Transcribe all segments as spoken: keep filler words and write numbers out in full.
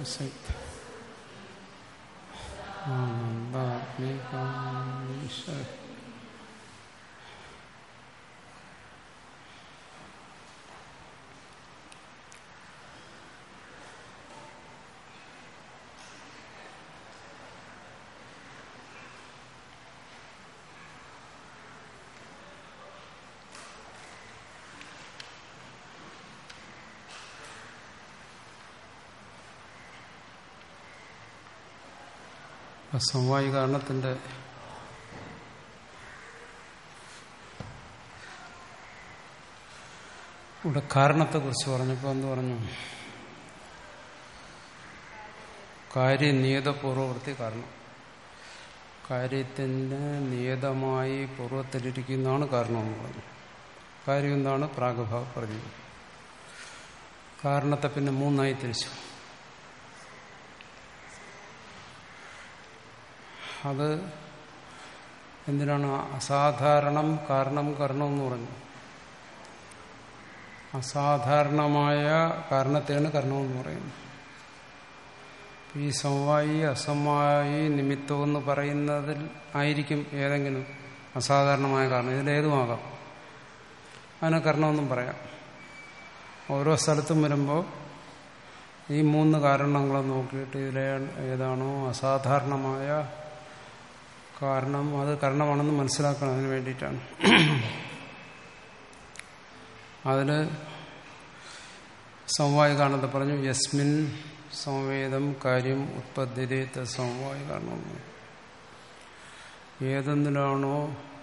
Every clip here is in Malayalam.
സത് ആനന്ദാത്മികാ സമവായി കാരണത്തിന്റെ ഇവിടെ കാരണത്തെക്കുറിച്ച് പറഞ്ഞപ്പോൾ എന്ത് പറഞ്ഞു? കാര്യനിയത പൂർവവൃത്തി കാരണം. കാര്യത്തിന് നിയതമായി പൂർവ്വത്തിലിരിക്കുന്നതാണ് കാരണമെന്ന് പറഞ്ഞു. കാര്യം എന്താണ്? പ്രാഗഭാവ പ്രതീകം. കാരണത്തെ പിന്നെ മൂന്നായി തിരിച്ചു. അത് എന്തിനാണ്? അസാധാരണം കാരണം കരണം എന്ന് പറഞ്ഞു. അസാധാരണമായ കാരണത്തെയാണ് കരണമെന്ന് പറയുന്നത്. ഈ സമവായി അസമവായി നിമിത്തമെന്ന് പറയുന്നതിൽ ആയിരിക്കും ഏതെങ്കിലും അസാധാരണമായ കാരണം. ഇതിലേതുമാകാം. അതിനെ കരണമെന്നും പറയാം. ഓരോ സ്ഥലത്തും വരുമ്പോൾ ഈ മൂന്ന് കാരണങ്ങളെ നോക്കിയിട്ട് ഇതിലെ ഏതാണോ അസാധാരണമായ കാരണം അത് കാരണമാണെന്ന് മനസ്സിലാക്കണം. അതിന് വേണ്ടിയിട്ടാണ്. അതിന് സമവായ കാരണത്തെ പറഞ്ഞു. യസ്മിൻ സംവേദം കാര്യം ഉത്പദ്ധ്യത സമവായ കാരണം. ഏതെന്നിലാണോ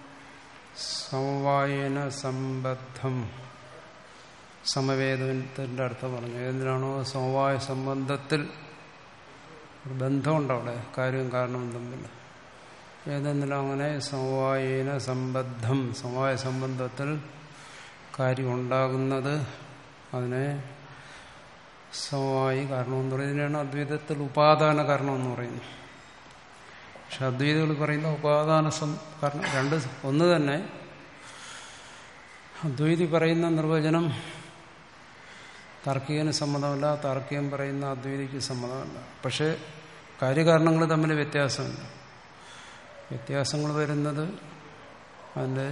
സമവായന സംബദ്ധം, സമവേദത്തിന്റെ അർത്ഥം പറഞ്ഞു. ഏതിനാണോ സമവായ സംബന്ധത്തിൽ ബന്ധമുണ്ട്, അവിടെ കാര്യവും കാരണവും തമ്മിൽ. ഏതെന്നിലും അങ്ങനെ സമവായേന സംബദ്ധം, സമവായ സംബന്ധത്തിൽ കാര്യം ഉണ്ടാകുന്നത്, അതിനെ സമവായി കാരണമെന്ന് പറയുന്നതിനാണ് അദ്വൈതത്തിൽ ഉപാദാന കാരണമെന്ന് പറയുന്നത്. പക്ഷെ അദ്വൈതികൾ പറയുന്ന ഉപാദാന കാരണം രണ്ട് ഒന്ന് തന്നെ. അദ്വൈതി പറയുന്ന നിർവചനം താർക്കികന് സമ്മതമല്ല, താർക്കികൻ പറയുന്ന അദ്വൈതിക്ക് സമ്മതമല്ല. പക്ഷെ കാര്യകാരണങ്ങൾ തമ്മിൽ വ്യത്യാസമുണ്ട്. വ്യത്യാസങ്ങൾ വരുന്നത് അതിൻ്റെ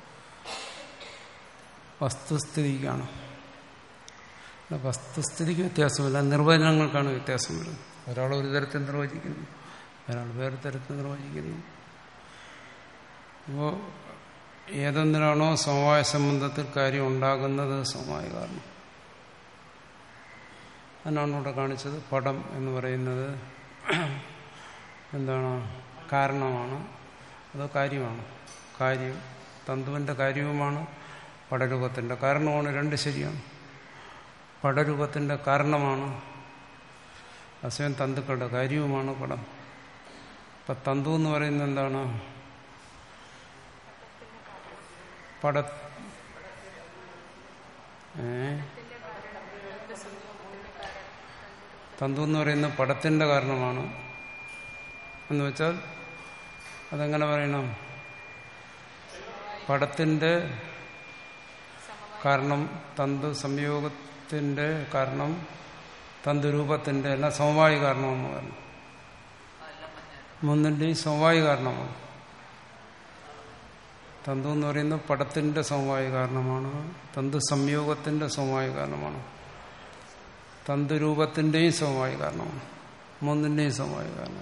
വസ്തുസ്ഥിതിക്കാണ്. വസ്തുസ്ഥിതിക്ക് വ്യത്യാസമില്ല, നിർവചനങ്ങൾക്കാണ് വ്യത്യാസം വരുന്നത്. ഒരാൾ ഒരു തരത്തിൽ നിർവചിക്കുന്നു, ഒരാൾ വേറെ തരത്തിൽ നിർവചിക്കുന്നു. അപ്പോൾ ഏതെന്തിനാണോ സമവായ സംബന്ധത്തിൽ കാര്യം ഉണ്ടാകുന്നത് സമവായ കാരണം. അതിനാണ് ഇവിടെ കാണിച്ചത്. പടം എന്ന് പറയുന്നത് എന്താണ്? കാരണമാണ്, അതോ കാര്യമാണ്? കാര്യം തന്തുവിന്റെ കാര്യവുമാണ്, പടരൂപത്തിന്റെ കാരണമാണ്. രണ്ട് ശരിയാണ്. പടരൂപത്തിന്റെ കാരണമാണ്, അസയം തന്തുക്കളുടെ കാര്യവുമാണ് പടം. ഇപ്പൊ തന്തു എന്ന് പറയുന്നത് എന്താണ്? പട ഏ തന്തു എന്ന് പറയുന്നത് പടത്തിന്റെ കാരണമാണ് എന്ന് വെച്ചാൽ അതെങ്ങനെ പറയണം? പടത്തിന്റെ കാരണം തന്തു സംയോഗത്തിന്റെ കാരണം തന്തുരൂപത്തിന്റെ എല്ലാം സമവായി കാരണമെന്ന് പറഞ്ഞു. മൂന്നിന്റെയും സമവായി കാരണമാണ്. തന്തു എന്ന് പറയുന്നത് പടത്തിന്റെ സമവായി കാരണമാണ്, തന്തു സംയോഗത്തിന്റെ സമവായി കാരണമാണ്, തന്തുരൂപത്തിന്റെയും സമവായി കാരണമാണ്, മൂന്നിന്റെയും സമവായി കാരണം.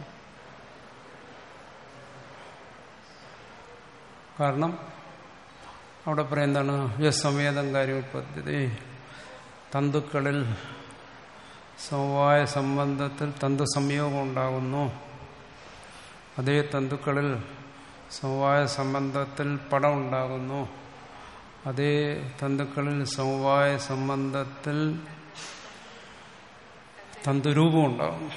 കാരണം അവിടെ പറയാം എന്താണ്? യസമേതം കാര്യോത്പത്തി, തന്തുക്കളിൽ സമവായ സംബന്ധത്തിൽ തന്തു സംയോഗം ഉണ്ടാകുന്നു. അതേ തന്തുക്കളിൽ സമവായ സംബന്ധത്തിൽ പടം ഉണ്ടാകുന്നു. അതേ തന്തുക്കളിൽ സമവായ സംബന്ധത്തിൽ തന്തുരൂപം ഉണ്ടാകുന്നു.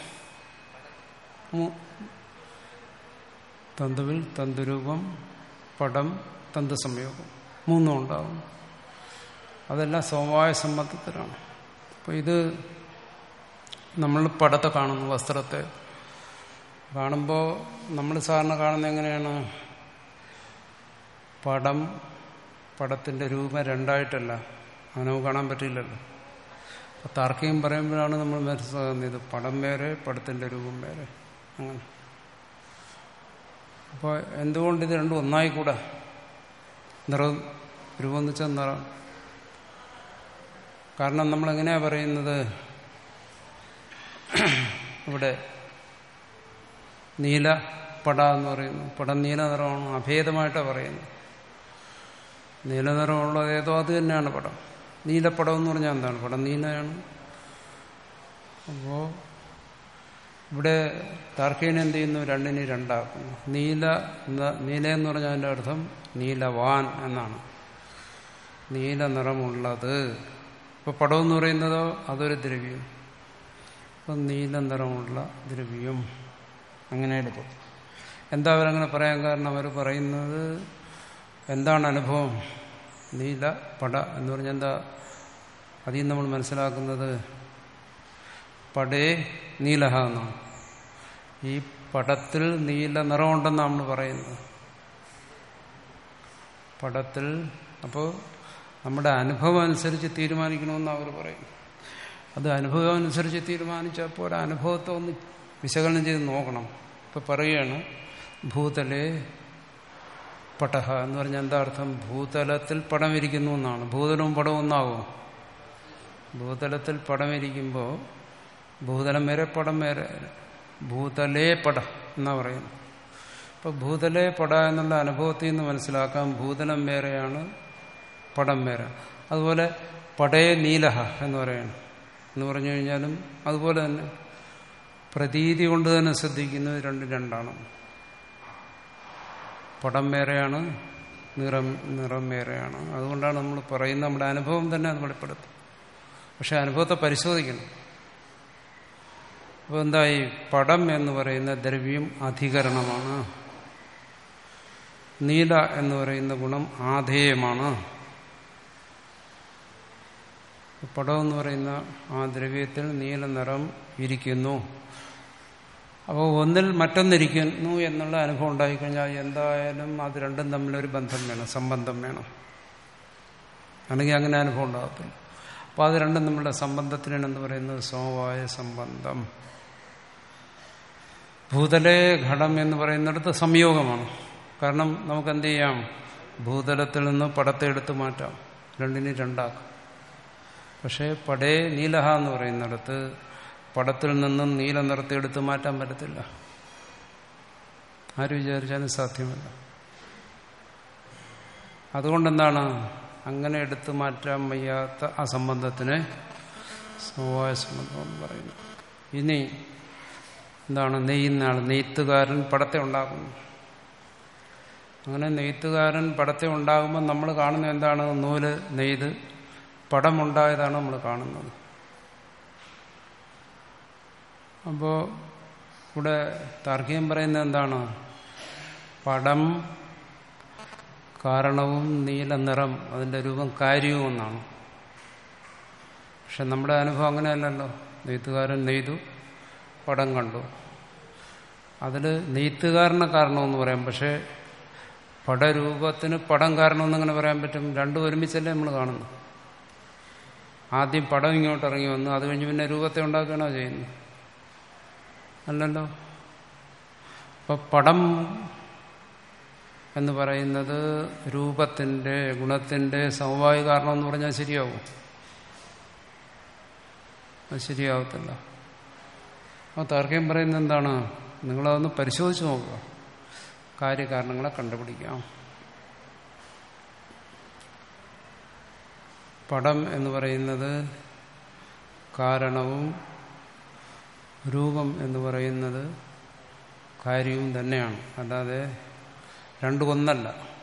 തന്തുവിൽ തന്തുരൂപം, പടം, തന്തു സംയോഗം, മൂന്നും ഉണ്ടാകും. അതെല്ലാം സമവായ സംബന്ധത്തിലാണ്. അപ്പോൾ ഇത് നമ്മൾ പടത്തെ കാണുന്നു, വസ്ത്രത്തെ കാണുമ്പോൾ നമ്മൾ സാധാരണ കാണുന്നത് എങ്ങനെയാണ്? പടം, പടത്തിന്റെ രൂപം രണ്ടായിട്ടല്ല. അങ്ങനെ നമുക്ക് കാണാൻ പറ്റില്ലല്ലോ. അപ്പം താർക്കികം പറയുമ്പോഴാണ് നമ്മൾ മനസ്സിലാകുന്നത് ഇത് പടം വേറെ പടത്തിൻ്റെ രൂപം വേറെ അങ്ങനെ. അപ്പോൾ എന്തുകൊണ്ട് ഇത് രണ്ടും ഒന്നായിക്കൂടാ? നിറം രൂപം എന്ന് വെച്ചാൽ നിറം. കാരണം നമ്മളെങ്ങനെയാണ് പറയുന്നത്, ഇവിടെ നീല പട എന്ന് പറയുന്നു. പടം നീല നിറമാണ്, അഭേദമായിട്ടാണ് പറയുന്നത്. നീല നിറമുള്ളത് ഏതോ അത് തന്നെയാണ് പടം. നീലപ്പടം എന്ന് പറഞ്ഞാൽ എന്താണ്? പടം നീലയാണ്. അപ്പോൾ ഇവിടെ താർക്കികൻ എന്ത് ചെയ്യുന്നു? രണ്ടിനെ രണ്ടാക്കുന്നു. നീല നീല എന്ന് പറഞ്ഞാൽ അതിൻ്റെ അർത്ഥം നീലവാൻ എന്നാണ്, നീല നിറമുള്ളത്. ഇപ്പൊ പടം എന്ന് പറയുന്നതോ അതൊരു ദ്രവ്യം. അപ്പം നീല നിറമുള്ള ദ്രവ്യം അങ്ങനെ എടുക്കും. എന്താ അവരങ്ങനെ പറയാൻ കാരണം? അവർ പറയുന്നത് എന്താണ് അനുഭവം? നീല പട എന്ന് പറഞ്ഞാൽ എന്താ? അതിൽ നമ്മൾ മനസ്സിലാക്കുന്നത് പടേ നീലഹ എന്നാണ്. ഈ പടത്തിൽ നീല നിറമുണ്ടെന്നാണ് നമ്മൾ പറയുന്നത്. പടത്തിൽ അപ്പോൾ നമ്മുടെ അനുഭവം അനുസരിച്ച് തീരുമാനിക്കണമെന്ന് അവർ പറയും. അത് അനുഭവം അനുസരിച്ച് തീരുമാനിച്ചപ്പോൾ അനുഭവത്തെ ഒന്ന് വിശകലനം ചെയ്ത് നോക്കണം. ഇപ്പം പറയുകയാണ് ഭൂതലേ പടഹ എന്ന് പറഞ്ഞാൽ എന്താ അർത്ഥം? ഭൂതലത്തിൽ പടം ഇരിക്കുന്നു എന്നാണ്. ഭൂതലവും പടവും ഒന്നാകും. ഭൂതലത്തിൽ പടം ഇരിക്കുമ്പോൾ ഭൂതലം വരെ പടം വരെ ഭൂതലേ പട എന്നാ പറയുന്നത്. അപ്പോൾ ഭൂതലേ പട എന്നുള്ള അനുഭവത്തിൽ നിന്ന് മനസ്സിലാക്കാം ഭൂതലം വേറെയാണ്, പടം വേറെ. അതുപോലെ പടേ നീലഹ എന്ന് പറയണം എന്ന് പറഞ്ഞു കഴിഞ്ഞാലും അതുപോലെ തന്നെ പ്രതീതി കൊണ്ട് തന്നെ ശ്രദ്ധിക്കുന്നത് രണ്ടും രണ്ടാണ്. പടം വേറെയാണ്, നിറം നിറം വേറെയാണ്. അതുകൊണ്ടാണ് നമ്മൾ പറയുന്നത് നമ്മുടെ അനുഭവം തന്നെ അത് വെളിപ്പെടുത്തും. പക്ഷെ അനുഭവത്തെ പരിശോധിക്കണം. അപ്പോൾ എന്തായി? പടം എന്ന് പറയുന്ന ദ്രവ്യം അധികരണമാണ്, നീല എന്ന് പറയുന്ന ഗുണം ആധേയമാണ്. പടം എന്ന് പറയുന്ന ആ ദ്രവ്യത്തിൽ നീല നിറം ഇരിക്കുന്നു. അപ്പോൾ ഒന്നിൽ മറ്റൊന്നിരിക്കുന്നു എന്നുള്ള അനുഭവം ഉണ്ടായിക്കഴിഞ്ഞാൽ എന്തായാലും അത് രണ്ടും തമ്മിലൊരു ബന്ധം വേണം, സംബന്ധം വേണം. അല്ലെങ്കിൽ അങ്ങനെ അനുഭവം ഉണ്ടാകത്തില്ല. അപ്പോൾ അത് രണ്ടും തമ്മിലുള്ള സംബന്ധത്തിനാണ് എന്ന് പറയുന്നത് സമവായ സംബന്ധം. ഭൂതലേ ഘടം എന്ന് പറയുന്നിടത്ത് സംയോഗമാണ്. കാരണം നമുക്ക് എന്ത് ചെയ്യാം? ഭൂതലത്തിൽ നിന്ന് പടത്തെ എടുത്ത് മാറ്റാം, രണ്ടിനും രണ്ടാക്കാം. പക്ഷേ പടേ നീലഹ എന്ന് പറയുന്നിടത്ത് പടത്തിൽ നിന്നും നീല നിറത്തെ എടുത്ത് മാറ്റാൻ പറ്റത്തില്ല. ആര് വിചാരിച്ചാലും സാധ്യമല്ല. അതുകൊണ്ടെന്താണ് അങ്ങനെ എടുത്തു മാറ്റാൻ വയ്യാത്ത ആ സംബന്ധത്തിന് സമവായ സംബന്ധം എന്ന് പറയുന്നത്. ഇനി എന്താണ്? നെയ്യുന്ന ആൾ, നെയ്ത്തുകാരൻ പടത്തെ ഉണ്ടാക്കുന്നു. അങ്ങനെ നെയ്ത്തുകാരൻ പടത്തെ ഉണ്ടാകുമ്പോൾ നമ്മൾ കാണുന്നത് എന്താണ്? നൂല് നെയ്ത് പടമുണ്ടായതാണ് നമ്മൾ കാണുന്നത്. അപ്പോൾ ഇവിടെ താർക്കികം പറയുന്നത് എന്താണ്? പടം കാരണവും നീല നിറം അതിൻ്റെ രൂപം കാര്യവും എന്നാണ്. പക്ഷെ നമ്മുടെ അനുഭവം അങ്ങനെയല്ലല്ലോ. നെയ്ത്തുകാരൻ നെയ്തു, പടം കണ്ടു. അതിൽ നെയ്ത്തുകാരനെ കാരണമെന്ന് പറയാം. പക്ഷേ പടരൂപത്തിന് പടം കാരണമെന്നങ്ങനെ പറയാൻ പറ്റും? രണ്ടും ഒരുമിച്ചല്ലേ നമ്മൾ കാണുന്നു. ആദ്യം പടം ഇങ്ങോട്ട് ഇറങ്ങി വന്നു, അത് കഴിഞ്ഞ് പിന്നെ രൂപത്തെ ഉണ്ടാക്കുകയാണോ ചെയ്യുന്നത്? അല്ലല്ലോ. അപ്പൊ പടം എന്ന് പറയുന്നത് രൂപത്തിന്റെ ഗുണത്തിന്റെ സമവായ കാരണം എന്ന് പറഞ്ഞാൽ ശരിയാവും? അത് ശരിയാവത്തില്ല. അപ്പോൾ താർക്കികം പറയുന്നത് എന്താണ്? നിങ്ങളതൊന്ന് പരിശോധിച്ച് നോക്കുക, കാര്യകാരണങ്ങളെ കണ്ടുപിടിക്കാം. പടം എന്ന് പറയുന്നത് കാരണവും രൂപം എന്ന് പറയുന്നത് കാര്യവും തന്നെയാണ്. അല്ലാതെ രണ്ടും ഒന്നല്ല.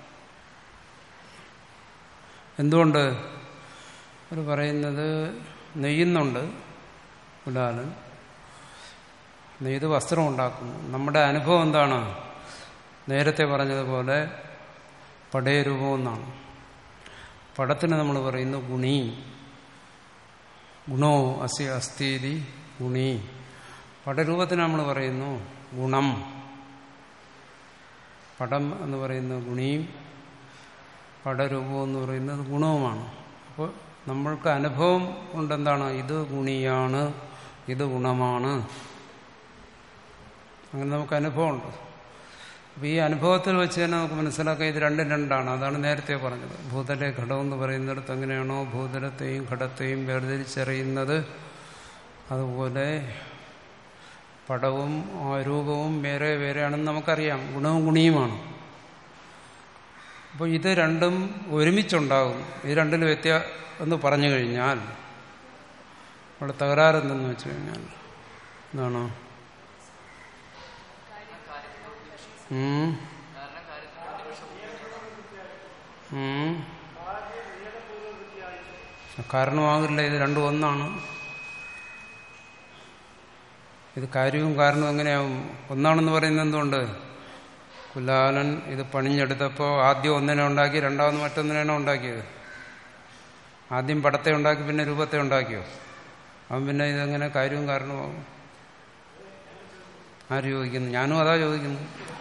എന്തുകൊണ്ട്? അവർ പറയുന്നത് നെയ്യുന്നുണ്ട് കുലാലൻ, നെയ്ത് വസ്ത്രം ഉണ്ടാക്കുന്നു. നമ്മുടെ അനുഭവം എന്താണ്? നേരത്തെ പറഞ്ഞതുപോലെ പടേ രൂപം എന്നാണ്. പടത്തിന് നമ്മൾ പറയുന്നു ഗുണി, ഗുണോ അസ്യ അസ്ഥീതി ഗുണി. പടരൂപത്തിന് നമ്മൾ പറയുന്നു ഗുണം. പടം എന്ന് പറയുന്നത് ഗുണിയും പടരൂപം എന്ന് പറയുന്നത് ഗുണവുമാണ്. അപ്പോൾ നമ്മൾക്ക് അനുഭവം കൊണ്ടെന്താണ് ഇത് ഗുണിയാണ്, ഇത് ഗുണമാണ്, അങ്ങനെ നമുക്ക് അനുഭവമുണ്ട്. അപ്പോൾ ഈ അനുഭവത്തിൽ വെച്ച് തന്നെ നമുക്ക് മനസ്സിലാക്കാം ഇത് രണ്ടും രണ്ടാണ്. അതാണ് നേരത്തെ പറഞ്ഞത്. ഭൂതലെ ഘടം എന്ന് പറയുന്നിടത്ത് എങ്ങനെയാണോ ഭൂതലത്തെയും ഘടത്തെയും വേർതിരിച്ചറിയുന്നത്, അതുപോലെ പടവും രൂപവും വേറെ വേറെയാണെന്ന് നമുക്കറിയാം. ഗുണവും ഗുണിയുമാണ്. അപ്പോൾ ഇത് രണ്ടും ഒരുമിച്ചുണ്ടാകും. ഇത് രണ്ടിലും വ്യത്യാ എന്ന് പറഞ്ഞു കഴിഞ്ഞാൽ അവിടെ തകരാറെന്തെന്ന് വെച്ച് കഴിഞ്ഞാൽ എന്താണോ കാരണമാകില്ല. ഇത് രണ്ടും ഒന്നാണ്. ഇത് കാര്യവും കാരണവും എങ്ങനെയാവും? ഒന്നാണെന്ന് പറയുന്നത് എന്തുകൊണ്ട്? കുലാലൻ ഇത് പണിഞ്ഞെടുത്തപ്പോൾ ആദ്യം ഒന്നിനെ ഉണ്ടാക്കി, രണ്ടാമത് മറ്റൊന്നിനാണോ ഉണ്ടാക്കിയത്? ആദ്യം പടത്തെ ഉണ്ടാക്കി പിന്നെ രൂപത്തെ ഉണ്ടാക്കിയോ? അവൻ പിന്നെ ഇതെങ്ങനെ കാര്യവും കാരണമാകും? ആര് ചോദിക്കുന്നു? ഞാനും അതാ ചോദിക്കുന്നു.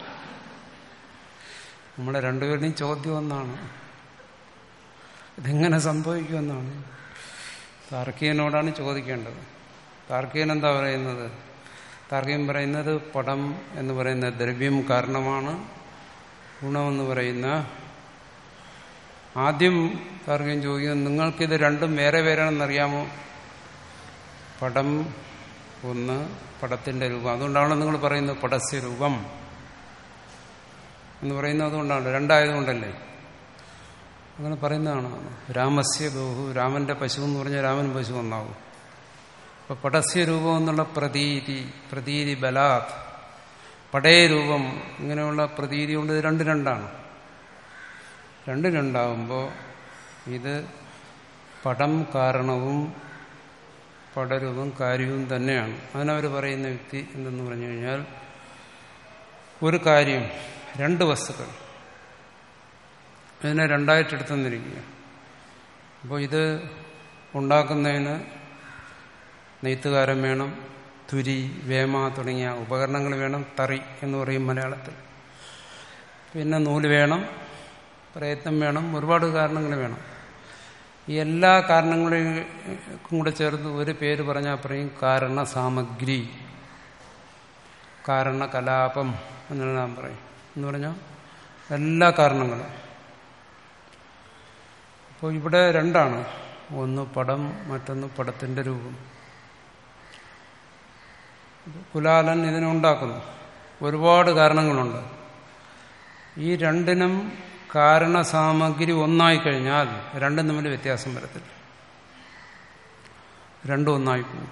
നമ്മളെ രണ്ടുപേരുടെയും ചോദ്യം ഒന്നാണ്, ഇതെങ്ങനെ സംഭവിക്കുമെന്നാണ്. താർക്കികനോടാണ് ചോദിക്കേണ്ടത്. താർക്കികൻ എന്താ പറയുന്നത്? താർക്കികൻ പറയുന്നത് പടം എന്ന് പറയുന്ന ദ്രവ്യം കാരണമാണ്, ഗുണമെന്ന് പറയുന്ന. ആദ്യം താർക്കികൻ ചോദിക്കുന്നത് നിങ്ങൾക്കിത് രണ്ടും വേറെ വേറെയാണെന്നറിയാമോ? പടം ഒന്ന്, പടത്തിന്റെ രൂപം. അതുകൊണ്ടാണല്ലോ നിങ്ങൾ പറയുന്നത് പടസ്യ രൂപം എന്ന് പറയുന്നത്. അതുകൊണ്ടാണ്, രണ്ടായതുകൊണ്ടല്ലേ അങ്ങനെ പറയുന്നതാണ്. രാമസ്യ ബഹു, രാമന്റെ പശു എന്ന് പറഞ്ഞാൽ രാമൻ പശു ഒന്നാവും. അപ്പൊ പടസ്യ രൂപം എന്നുള്ള പ്രതീതി, പ്രതീതി ബലാത്, പടേ രൂപം, ഇങ്ങനെയുള്ള പ്രതീതി കൊണ്ട് ഇത് രണ്ട് രണ്ടാണ്. രണ്ട് രണ്ടാവുമ്പോൾ ഇത് പടം കാരണവും പടരൂപം കാര്യവും തന്നെയാണ്. അതിനവർ പറയുന്ന യുക്തി എന്തെന്ന് പറഞ്ഞു കഴിഞ്ഞാൽ, ഒരു കാര്യം, രണ്ട് വസ്തുക്കൾ, ഇതിനെ രണ്ടായിട്ടെടുത്തെന്നിരിക്കുക. അപ്പോൾ ഇത് ഉണ്ടാക്കുന്നതിന് നെയ്ത്തുകാരൻ വേണം, തുരി, വേമ തുടങ്ങിയ ഉപകരണങ്ങൾ വേണം, തറി എന്ന് പറയും മലയാളത്തിൽ. പിന്നെ നൂല് വേണം, പ്രയത്നം വേണം, ഒരുപാട് കാരണങ്ങൾ വേണം. ഈ എല്ലാ കാരണങ്ങളെയും കൂടെ ചേർത്ത് ഒരു പേര് പറഞ്ഞാൽ പറയും കാരണ സാമഗ്രി, കാരണകലാപം എന്നെല്ലാം പറയും. എന്ന് പറഞ്ഞാൽ എല്ലാ കാരണങ്ങളും. അപ്പോൾ ഇവിടെ രണ്ടാണ്, ഒന്ന് പടം, മറ്റൊന്ന് പടത്തിന്റെ രൂപം. കുലാലൻ ഇതിനുണ്ടാക്കുന്നു, ഒരുപാട് കാരണങ്ങളുണ്ട്. ഈ രണ്ടിനും കാരണസാമഗ്രി ഒന്നായിക്കഴിഞ്ഞാൽ രണ്ടും തമ്മിൽ വ്യത്യാസം വരത്തില്ല, രണ്ടും ഒന്നായി പോകും.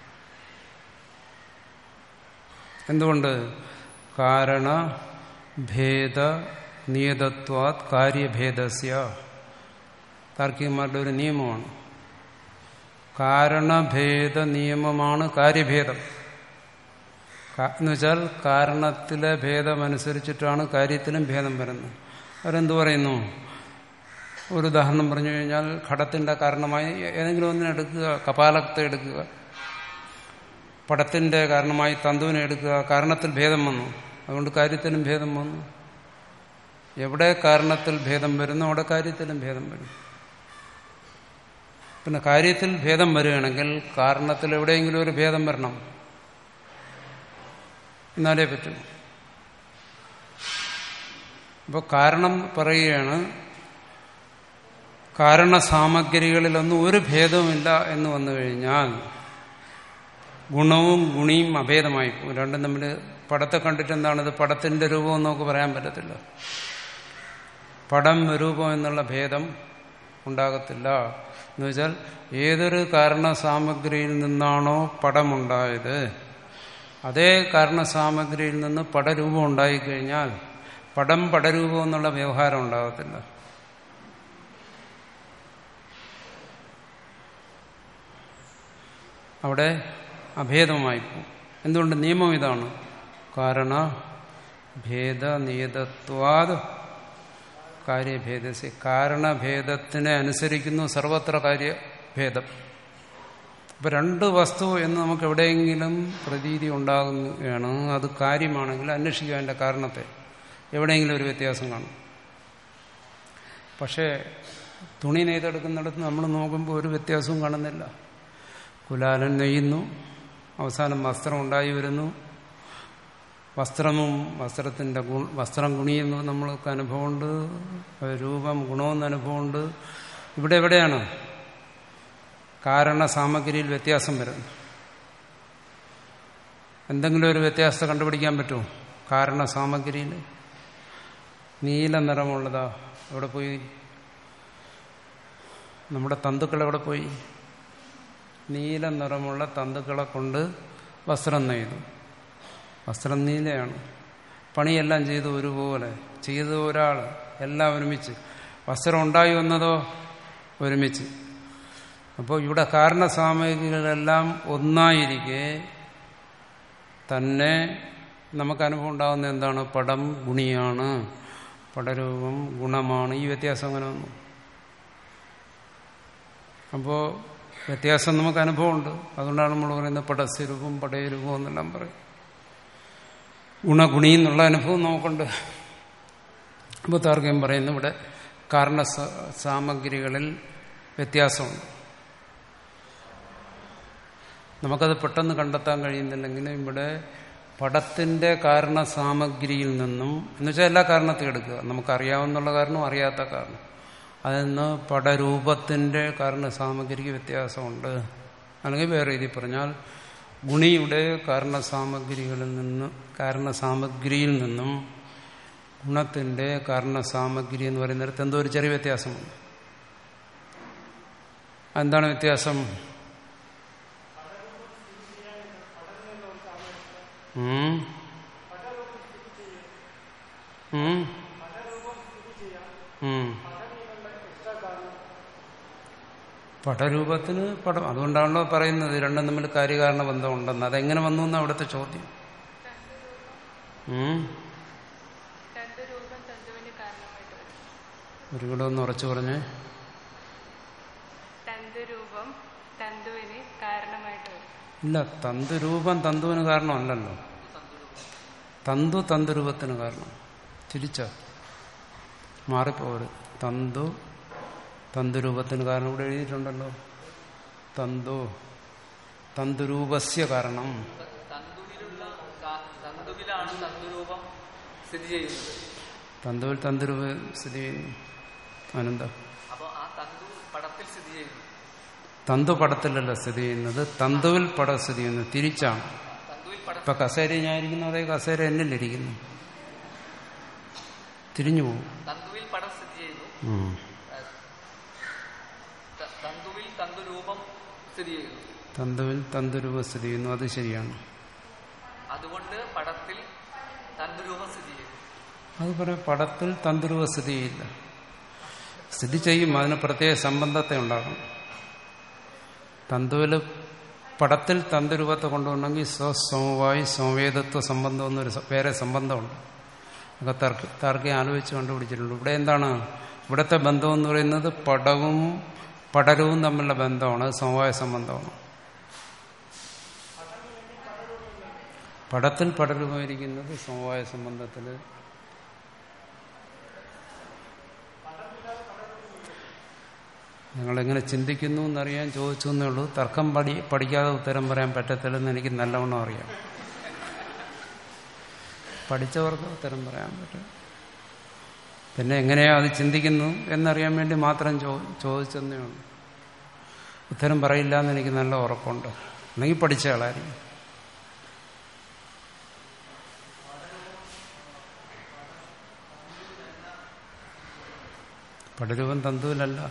എന്തുകൊണ്ട്? കാരണ ഭേദ നിയതത്വാത് കാര്യഭേദസ്യ, താർക്കികന്മാരുടെ ഒരു നിയമമാണ്. കാരണഭേദ നിയമമാണ് കാര്യഭേദം. എന്ന് വെച്ചാൽ കാരണത്തിലെ ഭേദമനുസരിച്ചിട്ടാണ് കാര്യത്തിലും ഭേദം വരുന്നത്. അവരെന്തു പറയുന്നു? ഒരു ഉദാഹരണം പറഞ്ഞു കഴിഞ്ഞാൽ, ഘടത്തിന്റെ കാരണമായി ഏതെങ്കിലും ഒന്നിനെ എടുക്കുക, കപാലത്തെ എടുക്കുക. പടത്തിന്റെ കാരണമായി തന്തുവിനെ എടുക്കുക. കാരണത്തിൽ ഭേദം വന്നു, അതുകൊണ്ട് കാര്യത്തിലും ഭേദം വന്നു. എവിടെ കാരണത്തിൽ ഭേദം വരുന്നു അവിടെ കാര്യത്തിലും ഭേദം വരും. പിന്നെ കാര്യത്തിൽ ഭേദം വരികയാണെങ്കിൽ കാരണത്തിൽ എവിടെയെങ്കിലും ഒരു ഭേദം വരണം, എന്നാലേ പറ്റും. അപ്പോൾ കാരണം പറയുകയാണ്, കാരണസാമഗ്രികളിലൊന്നും ഒരു ഭേദവുമില്ല എന്ന് വന്നു കഴിഞ്ഞാൽ ഗുണവും ഗുണിയും അഭേദമായി പോകും. രണ്ടും തമ്മിൽ. പടത്തെ കണ്ടിട്ട് എന്താണിത് പടത്തിന്റെ രൂപം നമുക്ക് പറയാൻ പറ്റത്തില്ല. പടം രൂപം എന്നുള്ള ഭേദം ഉണ്ടാകത്തില്ല. എന്ന് വെച്ചാൽ ഏതൊരു കാരണസാമഗ്രിയിൽ നിന്നാണോ പടമുണ്ടായത്, അതേ കാരണസാമഗ്രിയിൽ നിന്ന് പടരൂപം ഉണ്ടായിക്കഴിഞ്ഞാൽ പടം പടരൂപം എന്നുള്ള വ്യവഹാരം ഉണ്ടാകത്തില്ല. അവിടെ അഭേദമായി പോകും. എന്തുകൊണ്ട്? നിയമം ഇതാണ്, കാരണ ഭേദ നിയതത്വാത് കാര്യഭേദസ്യ. കാരണഭേദത്തിനെ അനുസരിക്കുന്നു സർവത്ര കാര്യഭേദം. ഇപ്പൊ രണ്ട് വസ്തു എന്ന് നമുക്ക് എവിടെയെങ്കിലും പ്രതീതി ഉണ്ടാകുകയാണ്, അത് കാര്യമാണെങ്കിൽ അന്വേഷിക്കുക അതിന്റെ കാരണത്തെ. എവിടെയെങ്കിലും ഒരു വ്യത്യാസം കാണും. പക്ഷേ തുണി നെയ്തെടുക്കുന്നിടത്ത് നമ്മൾ നോക്കുമ്പോൾ ഒരു വ്യത്യാസവും കാണുന്നില്ല. കുലാലൻ നെയ്യുന്നു, അവസാനം വസ്ത്രം ഉണ്ടായി വരുന്നു, വസ്ത്രവും വസ്ത്രത്തിൻ്റെ ഗു വസ്ത്രം ഗുണിയുന്നു, നമ്മൾക്ക് അനുഭവമുണ്ട്, രൂപം ഗുണമെന്ന് അനുഭവമുണ്ട്. ഇവിടെ എവിടെയാണ് കാരണ സാമഗ്രിയിൽ വ്യത്യാസം വരുന്നു? എന്തെങ്കിലും ഒരു വ്യത്യാസത്തെ കണ്ടുപിടിക്കാൻ പറ്റുമോ? കാരണ സാമഗ്രിയിൽ നീല നിറമുള്ളതാ എവിടെ പോയി? നമ്മുടെ തന്തുക്കൾ എവിടെ പോയി? നീല നിറമുള്ള തന്തുക്കളെ കൊണ്ട് വസ്ത്രം നെയ്തു. വസ്ത്രം നീലയാണ്. പണിയെല്ലാം ചെയ്തു ഒരുപോലെ ചെയ്തു ഒരാൾ, എല്ലാം ഒരുമിച്ച്. വസ്ത്രം ഉണ്ടായി വന്നതോ ഒരുമിച്ച്. അപ്പോൾ ഇവിടെ കാരണസാമഗ്രികളെല്ലാം ഒന്നായിരിക്കെ തന്നെ നമുക്ക് അനുഭവം ഉണ്ടാകുന്ന എന്താണ്? പടം ഗുണിയാണ്, പടരൂപം ഗുണമാണ്. ഈ വ്യത്യാസം അങ്ങനെ വന്നു. അപ്പോൾ വ്യത്യാസം നമുക്ക് അനുഭവമുണ്ട്. അതുകൊണ്ടാണ് നമ്മൾ പറയുന്നത് പടസ്വരൂപം പടയരൂപം എന്നെല്ലാം പറയും. ഗുണഗുണി എന്നുള്ള അനുഭവം നമുക്കുണ്ട്. അപ്പോൾ താർക്കികം പറയുന്നു ഇവിടെ കാരണ സാമഗ്രികളിൽ വ്യത്യാസമുണ്ട്. നമുക്കത് പെട്ടെന്ന് കണ്ടെത്താൻ കഴിയുന്നില്ലെങ്കിൽ ഇവിടെ പടത്തിന്റെ കാരണ സാമഗ്രിയിൽ നിന്നും, എന്നുവെച്ചാൽ എല്ലാ കാരണത്തെയും എടുക്കുക, നമുക്കറിയാവുന്നുള്ള കാരണം അറിയാത്ത കാരണം, അതിൽ നിന്ന് പടരൂപത്തിന്റെ കാരണ സാമഗ്രിക്ക് വ്യത്യാസമുണ്ട്. അല്ലെങ്കിൽ വേറെ രീതി പറഞ്ഞാൽ ഗുണിയുടെ കാരണ സാമഗ്രികളിൽ നിന്ന് കാരണ സാമഗ്രിയിൽ നിന്നും ഗുണത്തിന്റെ കാരണ സാമഗ്രി എന്ന് പറയുന്നിടത്ത് എന്തോ ഒരു ചെറിയ വ്യത്യാസമുണ്ട്. എന്താണ് വ്യത്യാസം? ഉം ഉം ഉം പടരൂപത്തിന് പടം. അതുകൊണ്ടാണല്ലോ പറയുന്നത് രണ്ടും തമ്മിൽ കാര്യകാരണ ബന്ധം ഉണ്ടെന്ന്. അതെങ്ങനെ വന്നു എന്ന് അവിടുത്തെ ചോദ്യം. ഒരു കൂടെ ഒന്ന് ഉറച്ചു പറഞ്ഞേ. ഇല്ല, തന്തുരൂപം തന്തുവിന് കാരണമല്ലല്ലോ. തന്തു തന്തുരൂപത്തിന് കാരണം. തിരിച്ച മാറിപ്പോവരുത്. തന്തു തന്തുരൂപത്തിന് കാരണം ഇവിടെ എഴുതിയിട്ടുണ്ടല്ലോ. തന്തു തന്തുരൂപസ്യ കാരണം. തന്തുവിൽ തന്തുരൂപം സ്ഥിതി ചെയ്യുന്നു. അനന്ത തന്തു പടത്തിലല്ല സ്ഥിതി ചെയ്യുന്നത്, തന്തുവിൽ പടം സ്ഥിതി ചെയ്യുന്നു. തിരിച്ചാണ്. ഇപ്പൊ കസേര ഞാനിരിക്കുന്നു, അതേ കസേര എന്നിലിരിക്കുന്നു. തിരിഞ്ഞു പോകും. തന്തുവിൽ തന്തുരൂപം സ്ഥിതി ചെയ്യുന്നു. അത് ശരിയാണ്. അതുകൊണ്ട് പടത്തിൽ തന്തുരൂപം സ്ഥിതി ചെയ്യും. അത് പറയാം. പടത്തിൽ തന്തുരൂപ സ്ഥിതി ചെയ്യില്ല. സ്ഥിതി ചെയ്യും. അതിന് പ്രത്യേക സംബന്ധത്തെ ഉണ്ടാകും. തന്തുവിൽ പടത്തിൽ തന്തുരൂപത്തെ കൊണ്ടുവന്നെങ്കിൽ സ്വസമവായി സമവേദത്വ സംബന്ധം എന്നൊരു വേറെ സംബന്ധമുണ്ട്. ഒക്കെ തർക്ക തർക്കം ആലോചിച്ച് കണ്ടുപിടിച്ചിട്ടുണ്ട്. ഇവിടെ എന്താണ് ഇവിടുത്തെ ബന്ധം എന്ന് പറയുന്നത്? പടവും പടരവും തമ്മിലുള്ള ബന്ധമാണ്. സമവായ സംബന്ധമാണ്. പടത്തിൽ പടരൂപമായിരിക്കുന്നത് സമവായ സംബന്ധത്തിൽ. ഞങ്ങളെങ്ങനെ ചിന്തിക്കുന്നു എന്നറിയാൻ ചോദിച്ചു എന്നേ ഉള്ളൂ. തർക്കം പഠി പഠിക്കാതെ ഉത്തരം പറയാൻ പറ്റത്തില്ലെന്ന് എനിക്ക് നല്ലവണ്ണം അറിയാം. പഠിച്ചവർക്ക് ഉത്തരം പറയാൻ പറ്റും. പിന്നെ എങ്ങനെയാ അത് ചിന്തിക്കുന്നു എന്നറിയാൻ വേണ്ടി മാത്രം ചോ ചോദിച്ചെന്നേ ഉള്ളൂ. ഉത്തരം പറയില്ല എന്ന് എനിക്ക് നല്ല ഉറപ്പുണ്ട്. അല്ലെങ്കിൽ പഠിച്ച ആളായിരിക്കും. പടരൂപം തന്തുവിലല്ല.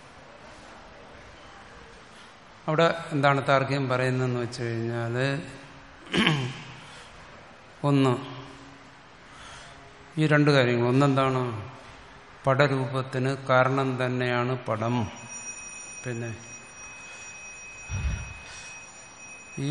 അവിടെ എന്താണ് താർക്കികം പറയുന്നതെന്ന് വെച്ച് കഴിഞ്ഞാൽ, ഒന്ന് ഈ രണ്ട് കാര്യങ്ങൾ. ഒന്നെന്താണ്? പടരൂപത്തിന് കാരണം തന്നെയാണ് പടം. പിന്നെ ഈ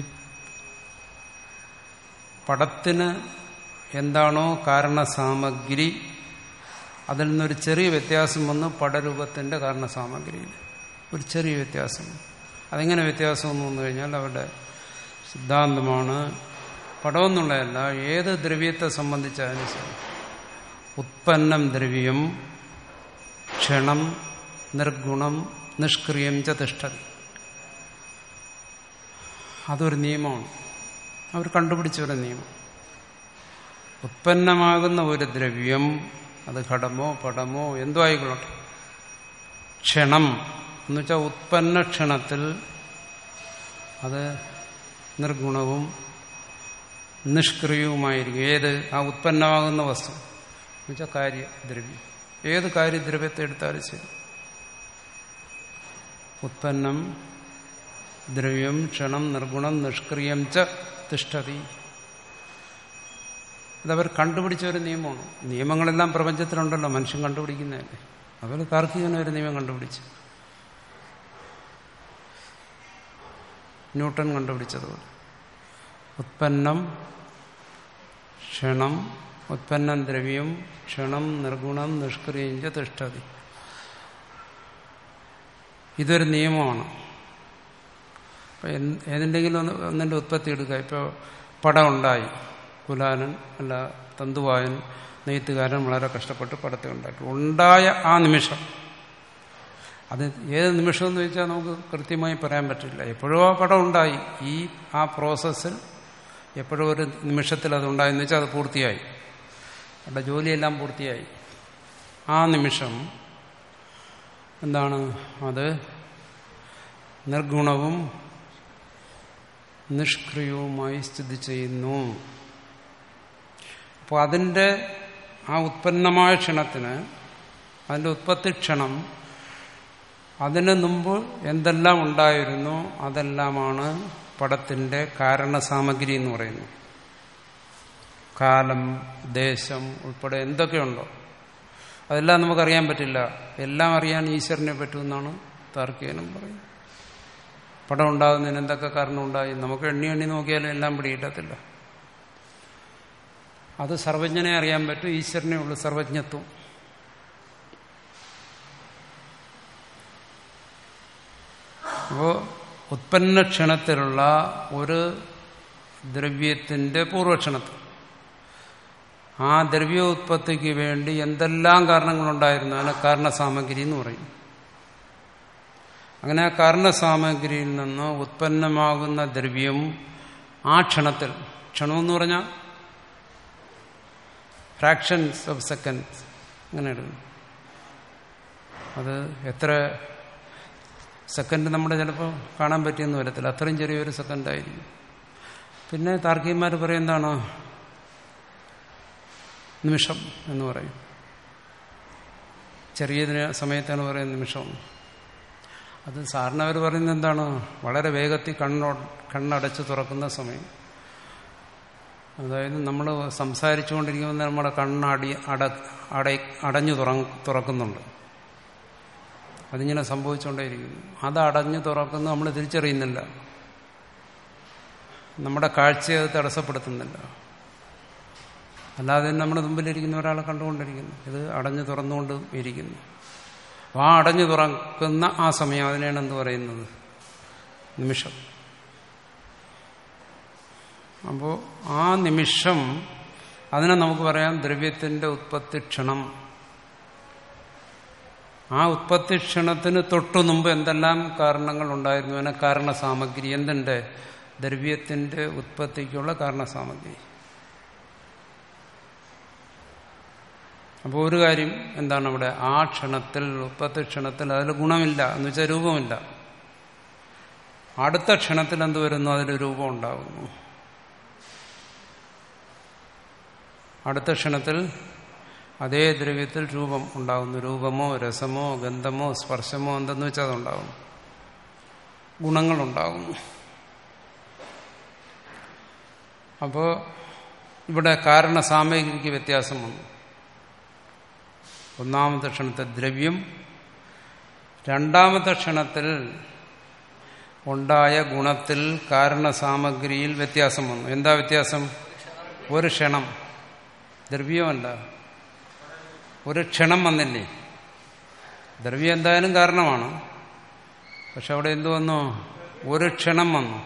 പടത്തിന് എന്താണോ കാരണസാമഗ്രി, അതിൽ നിന്നൊരു ചെറിയ വ്യത്യാസം വന്ന് പടരൂപത്തിന്റെ കാരണസാമഗ്രിയിൽ ഒരു ചെറിയ വ്യത്യാസം. അതെങ്ങനെ വ്യത്യാസം എന്ന് വന്നു കഴിഞ്ഞാൽ അവരുടെ സിദ്ധാന്തമാണ് പടമെന്നുള്ളതല്ല, ഏത് ദ്രവ്യത്തെ സംബന്ധിച്ചാലും ഉത്പന്നം ദ്രവ്യം ക്ഷണം നിർഗുണം നിഷ്ക്രിയം ച തിഷ്ഠതി. അതൊരു നിയമമാണ്, അവർ കണ്ടുപിടിച്ച ഒരു നിയമം. ഉത്പന്നമാകുന്ന ഒരു ദ്രവ്യം, അത് ഘടമോ പടമോ എന്തോ ആയിക്കൊള്ളട്ടെ, ക്ഷണം എന്ന് വെച്ചാൽ ഉത്പന്ന ക്ഷണത്തിൽ അത് നിർഗുണവും നിഷ്ക്രിയവുമായിരിക്കും. ഏത്? ആ ഉത്പന്നമാകുന്ന വസ്തു എന്ന് വെച്ചാൽ കാര്യദ്രവ്യം. ഏത് കാര്യദ്രവ്യത്തെ എടുത്താലും ശരി, ഉത്പന്നം ദ്രവ്യം ക്ഷണം നിർഗുണം നിഷ്ക്രിയം ച തിഷ്ഠതി. ഇതവർ കണ്ടുപിടിച്ച ഒരു നിയമമാണ്. നിയമങ്ങളെല്ലാം പ്രപഞ്ചത്തിലുണ്ടല്ലോ, മനുഷ്യൻ കണ്ടുപിടിക്കുന്നതല്ലേ. അവർ താർക്കികന ഒരു നിയമം കണ്ടുപിടിച്ചു, ന്യൂട്ടൺ കണ്ടുപിടിച്ചതുപോലെ. ഉത്പന്നം ക്ഷണം, ഉത്പന്നം ദ്രവ്യം ക്ഷണം നിർഗുണം നിഷ്ക്രിയം ച തിഷ്ഠതി. ഇതൊരു നിയമമാണ്. ഇപ്പം ഏതിൻ്റെങ്കിലും ഒന്ന് ഒന്നിൻ്റെ ഉത്പത്തി എടുക്കുക. ഇപ്പോൾ പടം ഉണ്ടായി, കുലാലൻ അല്ല തന്തുവായൻ നെയ്ത്തുകാരൻ വളരെ കഷ്ടപ്പെട്ട് പടത്തെ ഉണ്ടാക്കി. ഉണ്ടായ ആ നിമിഷം, അത് ഏത് നിമിഷം എന്ന് വെച്ചാൽ നമുക്ക് കൃത്യമായി പറയാൻ പറ്റില്ല. എപ്പോഴോ ആ പടം ഉണ്ടായി, ഈ ആ പ്രോസസ്സിൽ എപ്പോഴോ ഒരു നിമിഷത്തിൽ അതുണ്ടായെന്ന് വെച്ചാൽ അത് പൂർത്തിയായി, അവിടെ ജോലിയെല്ലാം പൂർത്തിയായി. ആ നിമിഷം എന്താണ്? അത് നിർഗുണവും നിഷ്ക്രിയവുമായി സ്ഥിതി ചെയ്യുന്നു. അപ്പോൾ അതിൻ്റെ ആ ഉത്പന്നമായ ക്ഷണത്തിന്, അതിൻ്റെ ഉത്പത്തി ക്ഷണം, അതിനു മുമ്പ് എന്തെല്ലാം ഉണ്ടായിരുന്നു അതെല്ലാമാണ് പടത്തിൻ്റെ കാരണസാമഗ്രി എന്ന് പറയുന്നു. കാലം, ദേശം ഉൾപ്പെടെ എന്തൊക്കെയുണ്ടോ അതെല്ലാം നമുക്കറിയാൻ പറ്റില്ല. എല്ലാം അറിയാൻ ഈശ്വരനെ പറ്റുമെന്നാണ് താർക്കികനും പറയുന്നത്. പടം ഉണ്ടാകുന്നതിന് എന്തൊക്കെ കാരണം ഉണ്ടായി നമുക്ക് എണ്ണി എണ്ണി നോക്കിയാലും എല്ലാം പിടികിട്ടത്തില്ല. അത് സർവജ്ഞനെ അറിയാൻ പറ്റും, ഈശ്വരനെ ഉള്ളു സർവജ്ഞത്വം. അപ്പോൾ ഉത്പന്ന ക്ഷണത്തിലുള്ള ഒരു ദ്രവ്യത്തിന്റെ പൂർവക്ഷണത്തിൽ ആ ദ്രവ്യോത്പത്തിക്ക് വേണ്ടി എന്തെല്ലാം കാരണങ്ങളുണ്ടായിരുന്നു അതിനെ കാരണസാമഗ്രി എന്ന് പറയും. അങ്ങനെ ആ കാരണസാമഗ്രിയിൽ നിന്ന് ഉത്പന്നമാകുന്ന ദ്രവ്യം ആ ക്ഷണത്തിൽ, ക്ഷണമെന്ന് പറഞ്ഞാൽ ഫ്രാക്ഷൻസ് ഓഫ് സെക്കൻഡ്സ് അങ്ങനെ എടുക്കും. അത് എത്ര സെക്കൻഡ് നമ്മുടെ ചിലപ്പോൾ കാണാൻ പറ്റിയെന്ന് വരത്തില്ല, അത്രയും ചെറിയൊരു സെക്കൻഡായിരിക്കും. പിന്നെ താർക്കികന്മാർ പറയും എന്താണ് നിമിഷം എന്ന് പറയും. ചെറിയതിന് സമയത്താണ് പറയുന്നത് നിമിഷം. അത് സാറിന് അവർ പറയുന്നത് എന്താണ്? വളരെ വേഗത്തിൽ കണ്ണോ കണ്ണടച്ച് തുറക്കുന്ന സമയം. അതായത് നമ്മൾ സംസാരിച്ചുകൊണ്ടിരിക്കുമ്പോൾ നമ്മുടെ കണ്ണടി അട അട അടഞ്ഞു തുറ തുറക്കുന്നുണ്ട് അതിങ്ങനെ സംഭവിച്ചുകൊണ്ടേയിരിക്കുന്നു. അത് അടഞ്ഞു തുറക്കുന്നത് നമ്മൾ തിരിച്ചറിയുന്നില്ല, നമ്മുടെ കാഴ്ചയെ അത് തടസ്സപ്പെടുത്തുന്നില്ല. അല്ലാതെ നമ്മുടെ മുമ്പിലിരിക്കുന്ന ഒരാളെ കണ്ടുകൊണ്ടിരിക്കുന്നു, ഇത് അടഞ്ഞു തുറന്നുകൊണ്ട് ഇരിക്കുന്നു. അപ്പോൾ ആ അടഞ്ഞു തുറക്കുന്ന ആ സമയം അതിനെയാണ് എന്ത് പറയുന്നത്? നിമിഷം. അപ്പോൾ ആ നിമിഷം അതിനെ നമുക്ക് പറയാം ദ്രവ്യത്തിന്റെ ഉത്പത്തി ക്ഷണം. ആ ഉത്പത്തി ക്ഷണത്തിന് തൊട്ടു മുമ്പ് എന്തെല്ലാം കാരണങ്ങൾ ഉണ്ടായിരുന്നു അതിനെ കാരണസാമഗ്രി. എന്തുണ്ട്? ദ്രവ്യത്തിന്റെ ഉത്പത്തിക്കുള്ള കാരണസാമഗ്രി. അപ്പോൾ ഒരു കാര്യം എന്താണ് അവിടെ? ആ ക്ഷണത്തിൽ, ഉത്പത്തി ക്ഷണത്തിൽ അതിൽ ഗുണമില്ല എന്ന് വെച്ചാൽ രൂപമില്ല. അടുത്ത ക്ഷണത്തിൽ എന്ത് വരുന്നു? അതിൽ രൂപം ഉണ്ടാകുന്നു. അടുത്ത ക്ഷണത്തിൽ അതേ ദ്രവ്യത്തിൽ രൂപം ഉണ്ടാകുന്നു. രൂപമോ രസമോ ഗന്ധമോ സ്പർശമോ എന്തെന്ന് വെച്ചാൽ അതുണ്ടാകുന്നു, ഗുണങ്ങളുണ്ടാകുന്നു. അപ്പോൾ ഇവിടെ കാരണസാമഗ്രിക്ക് വ്യത്യാസം വന്നു. ഒന്നാമത്തെ ക്ഷണത്തിൽ ദ്രവ്യം, രണ്ടാമത്തെ ക്ഷണത്തിൽ ഉണ്ടായ ഗുണത്തിൽ കാരണസാമഗ്രിയിൽ വ്യത്യാസം വന്നു. എന്താ വ്യത്യാസം? ഒരു ക്ഷണം, ദ്രവ്യമല്ല, ഒരു ക്ഷണം വന്നില്ലേ? ദ്രവ്യം എന്തായാലും കാരണമാണ്, പക്ഷെ അവിടെ എന്തു വന്നു? ഒരു ക്ഷണം വന്നു.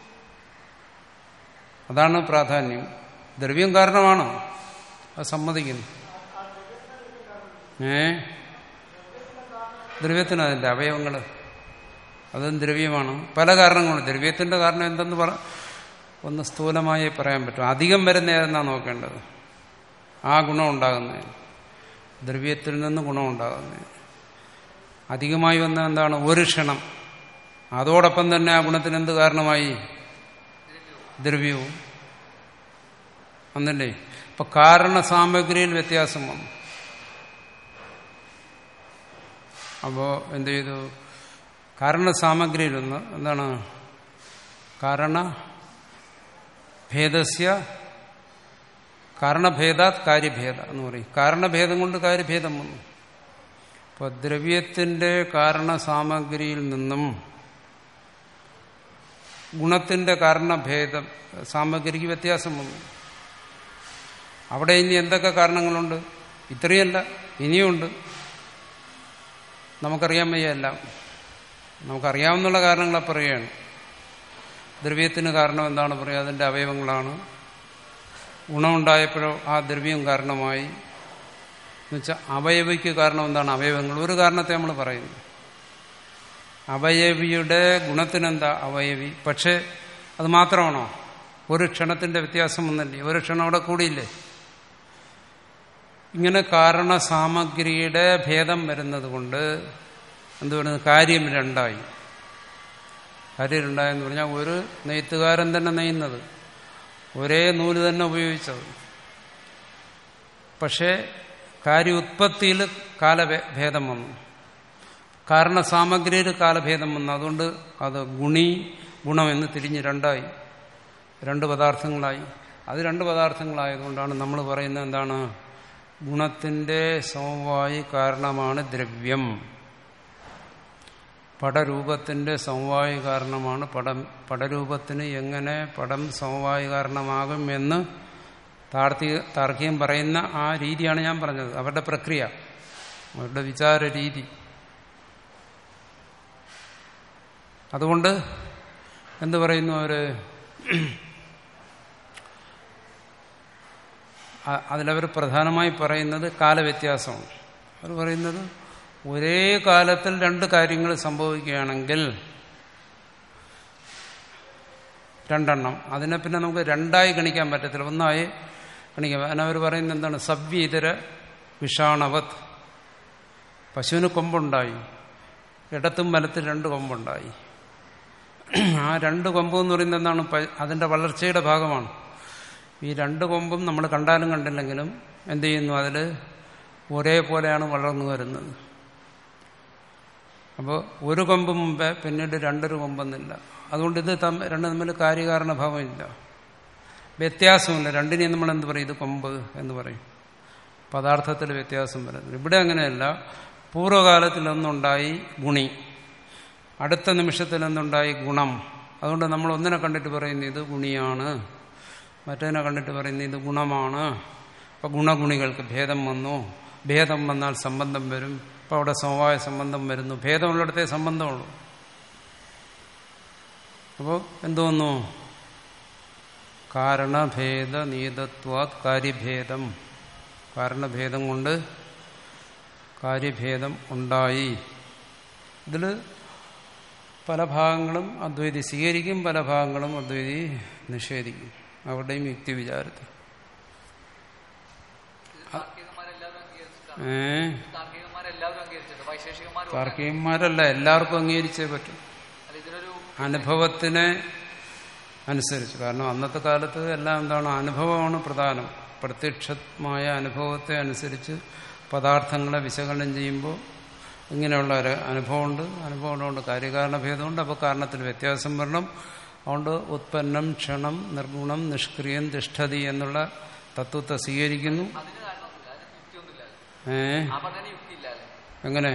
അതാണ് പ്രാധാന്യം. ദ്രവ്യം കാരണമാണ്, അത് സമ്മതിക്കുന്നു. ഏ ദ്രവ്യത്തിന് അതിൻ്റെ അവയവങ്ങൾ, അതും ദ്രവ്യമാണ്. പല കാരണങ്ങളുണ്ട്. ദ്രവ്യത്തിൻ്റെ കാരണം എന്തെന്ന് പറ ഒന്ന് സ്ഥൂലമായി പറയാൻ പറ്റും. അധികം വരുന്ന ഏതെന്നാണ് നോക്കേണ്ടത്, ആ ഗുണം ഉണ്ടാകുന്നതിന്, ദ്രവ്യത്തിൽ നിന്ന് ഗുണം ഉണ്ടാകുന്നതിന്. അധികമായി വന്ന എന്താണ്? ഒരു ക്ഷണം. അതോടൊപ്പം തന്നെ ആ ഗുണത്തിന് എന്ത് കാരണമായി? ദ്രവ്യവും അന്നല്ലേ. ഇപ്പൊ കാരണ സാമഗ്രിയിൽ വ്യത്യാസം വന്നു. അപ്പോ എന്ത് ചെയ്തു? കാരണ സാമഗ്രിയിലൊന്ന് എന്താണ്? കാരണ ഭേദസ്യ കാരണഭേദാത് കാര്യഭേദ എന്ന് പറയും. കാരണഭേദം കൊണ്ട് കാര്യഭേദം വന്നു. അപ്പോൾ ദ്രവ്യത്തിന്റെ കാരണ സാമഗ്രിയിൽ നിന്നും ഗുണത്തിന്റെ കാരണഭേദം സാമഗ്രിക്ക് വ്യത്യാസം വന്നു. അവിടെ ഇനി എന്തൊക്കെ കാരണങ്ങളുണ്ട്? ഇത്രയല്ല, ഇനിയുണ്ട്. നമുക്കറിയാൻ വയ്യ എല്ലാം. നമുക്കറിയാവുന്നുള്ള കാരണങ്ങളെ പറയുകയാണ്. ദ്രവ്യത്തിന് കാരണം എന്താണ് പറയുക? അതിൻ്റെ അവയവങ്ങളാണ്. ഗുണമുണ്ടായപ്പോഴോ ആ ദ്രവ്യം കാരണമായി എന്നുവെച്ചാൽ അവയവിക്ക് കാരണം എന്താണ്? അവയവങ്ങൾ. ഒരു കാരണത്തെ നമ്മൾ പറയുന്നു. അവയവിയുടെ ഗുണത്തിനെന്താ? അവയവി. പക്ഷേ അത് മാത്രമാണോ? ഒരു ക്ഷണത്തിന്റെ വ്യത്യാസം വന്നല്ലേ, ഒരു ക്ഷണം അവിടെ കൂടിയില്ലേ? ഇങ്ങനെ കാരണ സാമഗ്രിയുടെ ഭേദം വരുന്നത് കൊണ്ട് എന്ത് പറയുന്നത്? കാര്യം രണ്ടായി. കാര്യം രണ്ടായെന്ന് പറഞ്ഞാൽ ഒരു നെയ്ത്തുകാരൻ തന്നെ നെയ്യുന്നത്, ഒരേ നൂല് തന്നെ ഉപയോഗിച്ചത്. പക്ഷേ കാര്യ ഉത്പത്തിയിൽ കാലഭേദം വന്നു, കാരണ സാമഗ്രിയിൽ കാലഭേദം വന്നു. അതുകൊണ്ട് അത് ഗുണി ഗുണമെന്ന് തിരിഞ്ഞ് രണ്ടായി, രണ്ട് പദാർത്ഥങ്ങളായി. അത് രണ്ട് പദാർത്ഥങ്ങളായതുകൊണ്ടാണ് നമ്മൾ പറയുന്നത് എന്താണ്? ഗുണത്തിന്റെ സമവായി കാരണമാണ് ദ്രവ്യം, പടരൂപത്തിന്റെ സമവായി കാരണമാണ് പടം. പടരൂപത്തിന് എങ്ങനെ പടം സമവായി കാരണമാകും എന്ന് താർക്കിക താർക്കികം പറയുന്ന ആ രീതിയാണ് ഞാൻ പറഞ്ഞത്. അവരുടെ പ്രക്രിയ, അവരുടെ വിചാര രീതി. അതുകൊണ്ട് എന്ത് പറയുന്നു അവര്? അതിലവർ പ്രധാനമായി പറയുന്നത് കാലവ്യത്യാസമാണ്. അവർ പറയുന്നത് ഒരേ കാലത്തിൽ രണ്ട് കാര്യങ്ങൾ സംഭവിക്കുകയാണെങ്കിൽ രണ്ടെണ്ണം, അതിനെ പിന്നെ നമുക്ക് രണ്ടായി ഗണിക്കാൻ പറ്റത്തില്ല, ഒന്നായി ഗണിക്കാം. അതിനവർ പറയുന്നത് എന്താണ്? സവ്യതര വിഷാണവത്. പശുവിന് കൊമ്പുണ്ടായി, ഇടത്തും വലത്തും രണ്ട് കൊമ്പുണ്ടായി. ആ രണ്ട് കൊമ്പ് എന്ന് പറയുന്നത് എന്താണ്? അതിൻ്റെ വളർച്ചയുടെ ഭാഗമാണ്. ഈ രണ്ട് കൊമ്പും നമ്മൾ കണ്ടാലും കണ്ടില്ലെങ്കിലും എന്ത് ചെയ്യുന്നു? അതിൽ ഒരേപോലെയാണ് വളർന്നു വരുന്നത്. അപ്പോൾ ഒരു കൊമ്പ് മുമ്പേ പിന്നീട് രണ്ടൊരു കൊമ്പെന്നില്ല. അതുകൊണ്ട് ഇത് തമ്മിൽ രണ്ട് തമ്മിൽ കാര്യകാരണഭാവമില്ല, വ്യത്യാസമില്ല. രണ്ടിനെയും നമ്മൾ എന്ത് പറയും? ഇത് കൊമ്പ് എന്ന് പറയും. പദാർത്ഥത്തിൽ വ്യത്യാസം വരുന്നത്. ഇവിടെ അങ്ങനെയല്ല. പൂർവ്വകാലത്തിൽ ഒന്നുണ്ടായി ഗുണി, അടുത്ത നിമിഷത്തിൽ ഒന്നുണ്ടായി ഗുണം. അതുകൊണ്ട് നമ്മൾ ഒന്നിനെ കണ്ടിട്ട് പറയുന്നത് ഇത് ഗുണിയാണ്, മറ്റേതിനെ കണ്ടിട്ട് പറയുന്നത് ഇത് ഗുണമാണ്. അപ്പം ഗുണഗുണികൾക്ക് ഭേദം വന്നു. ഭേദം വന്നാൽ സംബന്ധം വരും. അപ്പം അവിടെ സമവായ സംബന്ധം വരുന്നു. ഭേദമുള്ളിടത്തേ സംബന്ധമുള്ളൂ. അപ്പോൾ എന്തോന്നു? കാരണഭേദ നീതത്വാത് കാര്യഭേദം. കാരണഭേദം കൊണ്ട് കാര്യഭേദം ഉണ്ടായി. ഇതിൽ പല ഭാഗങ്ങളും അദ്വൈതി സ്വീകരിക്കും, പല ഭാഗങ്ങളും അദ്വൈതി നിഷേധിക്കും. അവരുടെയും യുക്തി വിചാരത്തിൽ. ഏ താർക്കികന്മാരല്ല, എല്ലാവർക്കും അംഗീകരിച്ചേ പറ്റും, അനുഭവത്തിനെ അനുസരിച്ച്. കാരണം അന്നത്തെ കാലത്ത് എല്ലാം എന്താണ്? അനുഭവമാണ് പ്രധാനം. പ്രത്യക്ഷമായ അനുഭവത്തെ അനുസരിച്ച് പദാർത്ഥങ്ങളെ വിശകലനം ചെയ്യുമ്പോൾ ഇങ്ങനെയുള്ള ഒരു അനുഭവമുണ്ട്. അനുഭവമുണ്ട് കാര്യകാരണഭേദമുണ്ട്. അപ്പോൾ കാരണത്തിൽ വ്യത്യാസം വരണം. അതുകൊണ്ട് ഉത്പന്നം, ക്ഷണം, നിർഗുണം, നിഷ്ക്രിയം, തിഷ്ഠതി എന്നുള്ള തത്വത്തെ സ്വീകരിക്കുന്നു. ഏ എങ്ങനെ?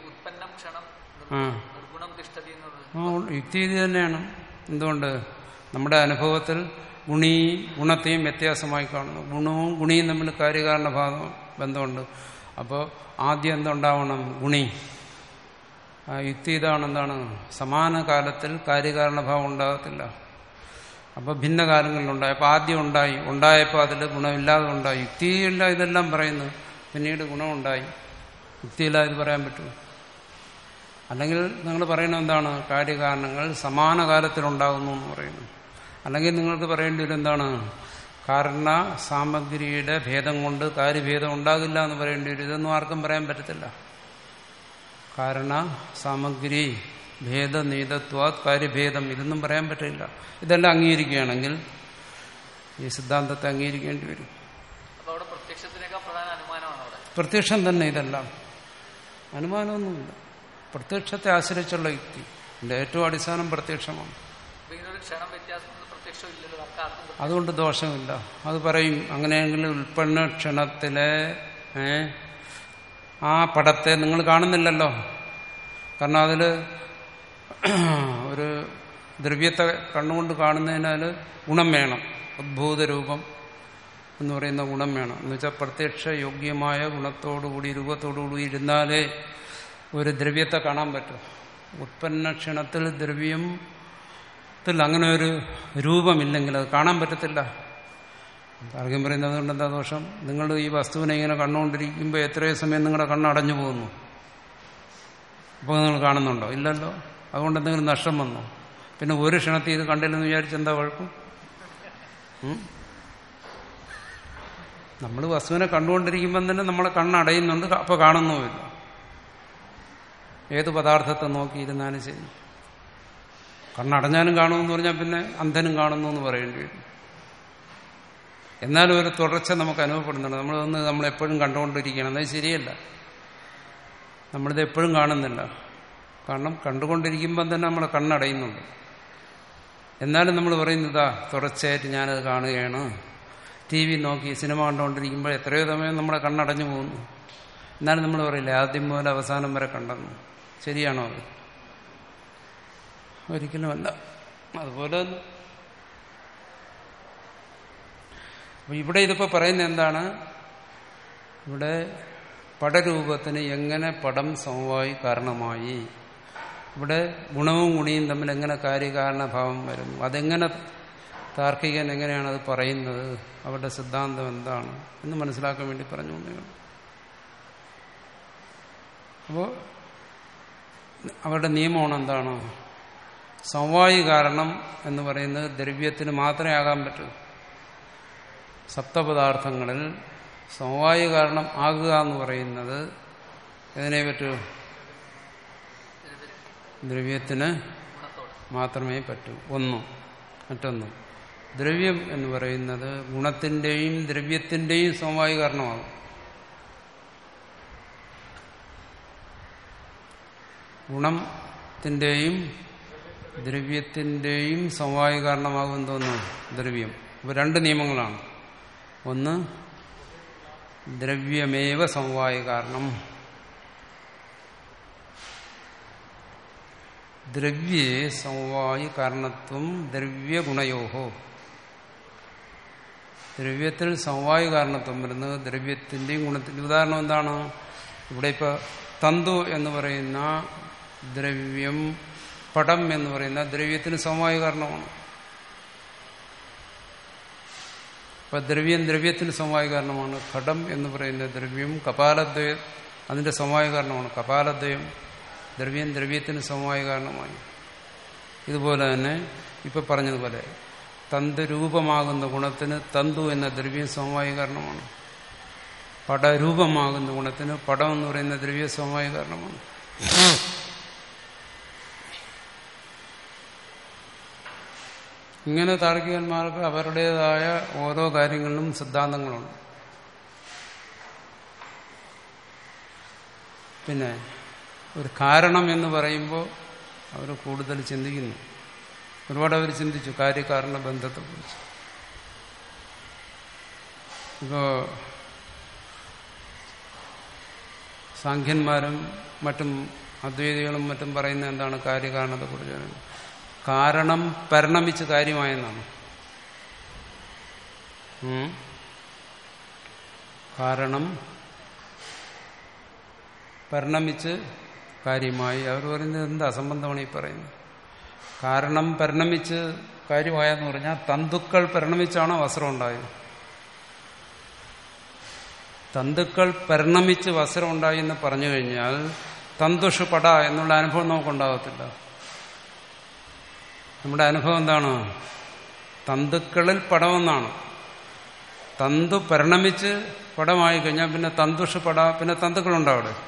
ആ ആ യുക്തി ഇത് തന്നെയാണ്. എന്തുകൊണ്ട്? നമ്മുടെ അനുഭവത്തിൽ ഗുണി ഗുണത്തെയും വ്യത്യാസമായി കാണുന്നു. ഗുണവും ഗുണിയും തമ്മിൽ കാര്യകാരണഭാഗം ബന്ധമുണ്ട്. അപ്പോൾ ആദ്യം എന്തുണ്ടാവണം? ഗുണി. ആ യുക്തി ഇതാണ്. എന്താണ്? സമാന കാലത്തിൽ കാര്യകാരണഭാവം ഉണ്ടാകത്തില്ല. അപ്പോൾ ഭിന്ന കാലങ്ങളിലുണ്ടായി. അപ്പോൾ ആദ്യം ഉണ്ടായി, ഉണ്ടായപ്പോൾ അതിൽ ഗുണമില്ലാതെ ഉണ്ടായി. യുക്തിയില്ല ഇതെല്ലാം പറയുന്നു. പിന്നീട് ഗുണമുണ്ടായി. യുക്തിയില്ല ഇത് പറയാൻ പറ്റുമോ? അല്ലെങ്കിൽ നിങ്ങൾ പറയുന്നത് എന്താണ്? കാര്യകാരണങ്ങൾ സമാന കാലത്തിലുണ്ടാകുന്നു എന്ന് പറയുന്നു. അല്ലെങ്കിൽ നിങ്ങൾക്ക് പറയേണ്ടി വരും എന്താണ്? കാരണ സാമഗ്രിയുടെ ഭേദം കൊണ്ട് കാര്യഭേദം ഉണ്ടാകില്ല എന്ന് പറയേണ്ടി വരും. ഇതൊന്നും ആർക്കും പറയാൻ പറ്റത്തില്ല. കാരണ സാമഗ്രി ഭേദനീതത്വാത് കാര്യഭേദം ഇതൊന്നും പറയാൻ പറ്റില്ല. ഇതെല്ലാം അംഗീകരിക്കുകയാണെങ്കിൽ ഈ സിദ്ധാന്തത്തെ അംഗീകരിക്കേണ്ടി വരും. പ്രത്യക്ഷം തന്നെ ഇതെല്ലാം അനുമാനമൊന്നുമില്ല. പ്രത്യക്ഷത്തെ ആശ്രയിച്ചുള്ള യുക്തി. ഇതിന്റെ ഏറ്റവും അടിസ്ഥാനം പ്രത്യക്ഷമാണ്. അതുകൊണ്ട് ദോഷമില്ല. അത് പറയും. അങ്ങനെയെങ്കിൽ ഉൽപ്പന്ന ക്ഷണത്തിലെ ആ പടത്തെ നിങ്ങൾ കാണുന്നില്ലല്ലോ. കാരണം അതിൽ ഒരു ദ്രവ്യത്തെ കണ്ണുകൊണ്ട് കാണുന്നതിനാൽ ഗുണം വേണം. ഉദ്ഭൂതരൂപം എന്ന് പറയുന്ന ഗുണം വേണം. എന്ന് വെച്ചാൽ പ്രത്യക്ഷ യോഗ്യമായ ഗുണത്തോടുകൂടി രൂപത്തോടുകൂടി ഇരുന്നാലേ ഒരു ദ്രവ്യത്തെ കാണാൻ പറ്റും. ഉത്പന്ന ക്ഷണത്തിൽ ദ്രവ്യത്തിൽ അങ്ങനെ ഒരു രൂപമില്ലെങ്കിൽ അത് കാണാൻ പറ്റത്തില്ല. ആർക്കും പറയുന്നത് കൊണ്ട് എന്താ ദോഷം? നിങ്ങൾ ഈ വസ്തുവിനെ ഇങ്ങനെ കണ്ടുകൊണ്ടിരിക്കുമ്പോൾ എത്രയോ സമയം നിങ്ങളുടെ കണ്ണ് അടഞ്ഞു പോകുന്നു. അപ്പോൾ നിങ്ങൾ കാണുന്നുണ്ടോ? ഇല്ലല്ലോ. അതുകൊണ്ട് എന്തെങ്കിലും നഷ്ടം വന്നോ? പിന്നെ ഒരു ക്ഷണത്തിൽ ഇത് കണ്ടില്ലെന്ന് വിചാരിച്ച് എന്താ കുഴപ്പം? നമ്മൾ വസ്തുവിനെ കണ്ടുകൊണ്ടിരിക്കുമ്പം തന്നെ നമ്മളെ കണ്ണടയുന്നുണ്ട്. അപ്പോൾ കാണുന്നുമില്ല. ഏത് പദാർത്ഥത്തെ നോക്കിയിരുന്നാലും ശരി, കണ്ണടഞ്ഞാലും കാണുമെന്ന് പറഞ്ഞാൽ പിന്നെ അന്ധനും കാണുന്നു എന്ന് പറയേണ്ടി വരും. എന്നാലും ഒരു തുടർച്ച നമുക്ക് അനുഭവപ്പെടുന്നുണ്ട്. നമ്മളൊന്ന് നമ്മളെപ്പോഴും കണ്ടുകൊണ്ടിരിക്കണം. അത് ശരിയല്ല. നമ്മളിത് എപ്പോഴും കാണുന്നില്ല. കാരണം കണ്ടുകൊണ്ടിരിക്കുമ്പം തന്നെ നമ്മളെ കണ്ണടയുന്നുണ്ട്. എന്നാലും നമ്മൾ പറയുന്നതാ തുടർച്ചയായിട്ട് ഞാനത് കാണുകയാണ്. ടി വി നോക്കി സിനിമ കണ്ടുകൊണ്ടിരിക്കുമ്പോൾ എത്രയോ സമയം നമ്മളെ കണ്ണടഞ്ഞു പോകുന്നു. എന്നാലും നമ്മൾ പറയില്ല ആദ്യം മുതൽ അവസാനം വരെ കണ്ടെന്നു. ശരിയാണോ അത്? ഒരിക്കലുമല്ല. അതുപോലെ ഇവിടെ ഇതിപ്പോൾ പറയുന്നത് എന്താണ്? ഇവിടെ പടരൂപത്തിന് എങ്ങനെ പടം സമവായി കാരണമായി, ഇവിടെ ഗുണവും ഗുണിയും തമ്മിൽ എങ്ങനെ കാര്യകാരണഭാവം വരുന്നു, അതെങ്ങനെ താർക്കികൻ എങ്ങനെയാണ് അത് പറയുന്നത്, അവരുടെ സിദ്ധാന്തം എന്താണ് എന്ന് മനസ്സിലാക്കാൻ വേണ്ടി പറഞ്ഞു നിങ്ങൾ. അപ്പോൾ അവരുടെ നിയമമാണ് എന്താണ്? സമവായി കാരണം എന്ന് പറയുന്നത് ദ്രവ്യത്തിന് മാത്രമേ ആകാൻ പറ്റൂ. സപ്തപദാർത്ഥങ്ങളിൽ സമവായി കാരണം ആകുക എന്ന് പറയുന്നത് എതിനെ പറ്റൂ? ദ്രവ്യത്തിന് മാത്രമേ പറ്റൂ. ഒന്നും. മറ്റൊന്നും ദ്രവ്യം എന്ന് പറയുന്നത് ഗുണത്തിന്റെയും ദ്രവ്യത്തിന്റെയും സമവായി കാരണമാകും. ഗുണത്തിന്റെയും ദ്രവ്യത്തിന്റെയും സമവായി കാരണമാകും തോന്നുന്നു ദ്രവ്യം. ഇപ്പൊ രണ്ട് നിയമങ്ങളാണ്. ഒന്ന് ദ്രവ്യമേവ സമവായി കാരണം, ദ്രവ്യേ സമവായി കാരണത്വം ദ്രവ്യഗുണയോഹോ. ദ്രവ്യത്തിൽ സമവായി കാരണത്വം വരുന്നത് ദ്രവ്യത്തിന്റെയും ഗുണത്തിന്റെയും. ഉദാഹരണം എന്താണ്? ഇവിടെ ഇപ്പൊ തന്തു എന്ന് പറയുന്ന ദ്രവ്യം, പടം എന്ന് പറയുന്ന ദ്രവ്യത്തിന് സമവായി കാരണമാണ്. അപ്പൊ ദ്രവ്യം ദ്രവ്യത്തിന് സമവായി കാരണമാണ്. ഘടം എന്ന് പറയുന്ന ദ്രവ്യം കപാലദ്വയം അതിന്റെ സമവായി കാരണമാണ്. കപാലദ്വയം ദ്രവ്യം ദ്രവ്യത്തിന് സമവായി കാരണമായി. ഇതുപോലെ തന്നെ ഇപ്പൊ പറഞ്ഞതുപോലെ തന്തുരൂപമാകുന്ന ഗുണത്തിന് തന്തു എന്ന ദ്രവ്യം സമവായി കാരണമാണ്. പടരൂപമാകുന്ന ഗുണത്തിന് പടം എന്ന് പറയുന്ന ദ്രവ്യ സമവായി കാരണമാണ്. ഇങ്ങനെ താർക്കികന്മാർക്ക് അവരുടേതായ ഓരോ കാര്യങ്ങളിലും സിദ്ധാന്തങ്ങളുണ്ട്. പിന്നെ ഒരു കാരണം എന്ന് പറയുമ്പോൾ അവർ കൂടുതൽ ചിന്തിക്കുന്നു. ഒരുപാട് അവർ ചിന്തിച്ചു കാര്യകാരണ ബന്ധത്തെക്കുറിച്ച്. ഇപ്പോൾ സാഖ്യന്മാരും മറ്റും അദ്വൈതികളും മറ്റും പറയുന്ന എന്താണ് കാര്യകാരണത്തെക്കുറിച്ച്? കാരണം പരിണമിച്ച് കാര്യമായെന്നാണ്. കാരണം പരിണമിച്ച് കാര്യമായി. അവർ പറയുന്നത് എന്ത് അസംബന്ധമാണ് ഈ പറയുന്നത്? കാരണം പരിണമിച്ച് കാര്യമായെന്ന് പറഞ്ഞാൽ തന്തുക്കൾ പരിണമിച്ചാണോ വസ്ത്രം ഉണ്ടായത്? തന്തുക്കൾ പരിണമിച്ച് വസ്ത്രം ഉണ്ടായി എന്ന് പറഞ്ഞു കഴിഞ്ഞാൽ തന്തുഷു പട എന്നുള്ള അനുഭവം നമുക്കുണ്ടാകത്തില്ല. നമ്മുടെ അനുഭവം എന്താണ്? തന്തുക്കളിൽ പടമെന്നാണ്. തന്തു പരിണമിച്ച് പടമായി കഴിഞ്ഞാൽ പിന്നെ തന്തുഷു പട, പിന്നെ തന്തുക്കളുണ്ടാവും അവിടെ.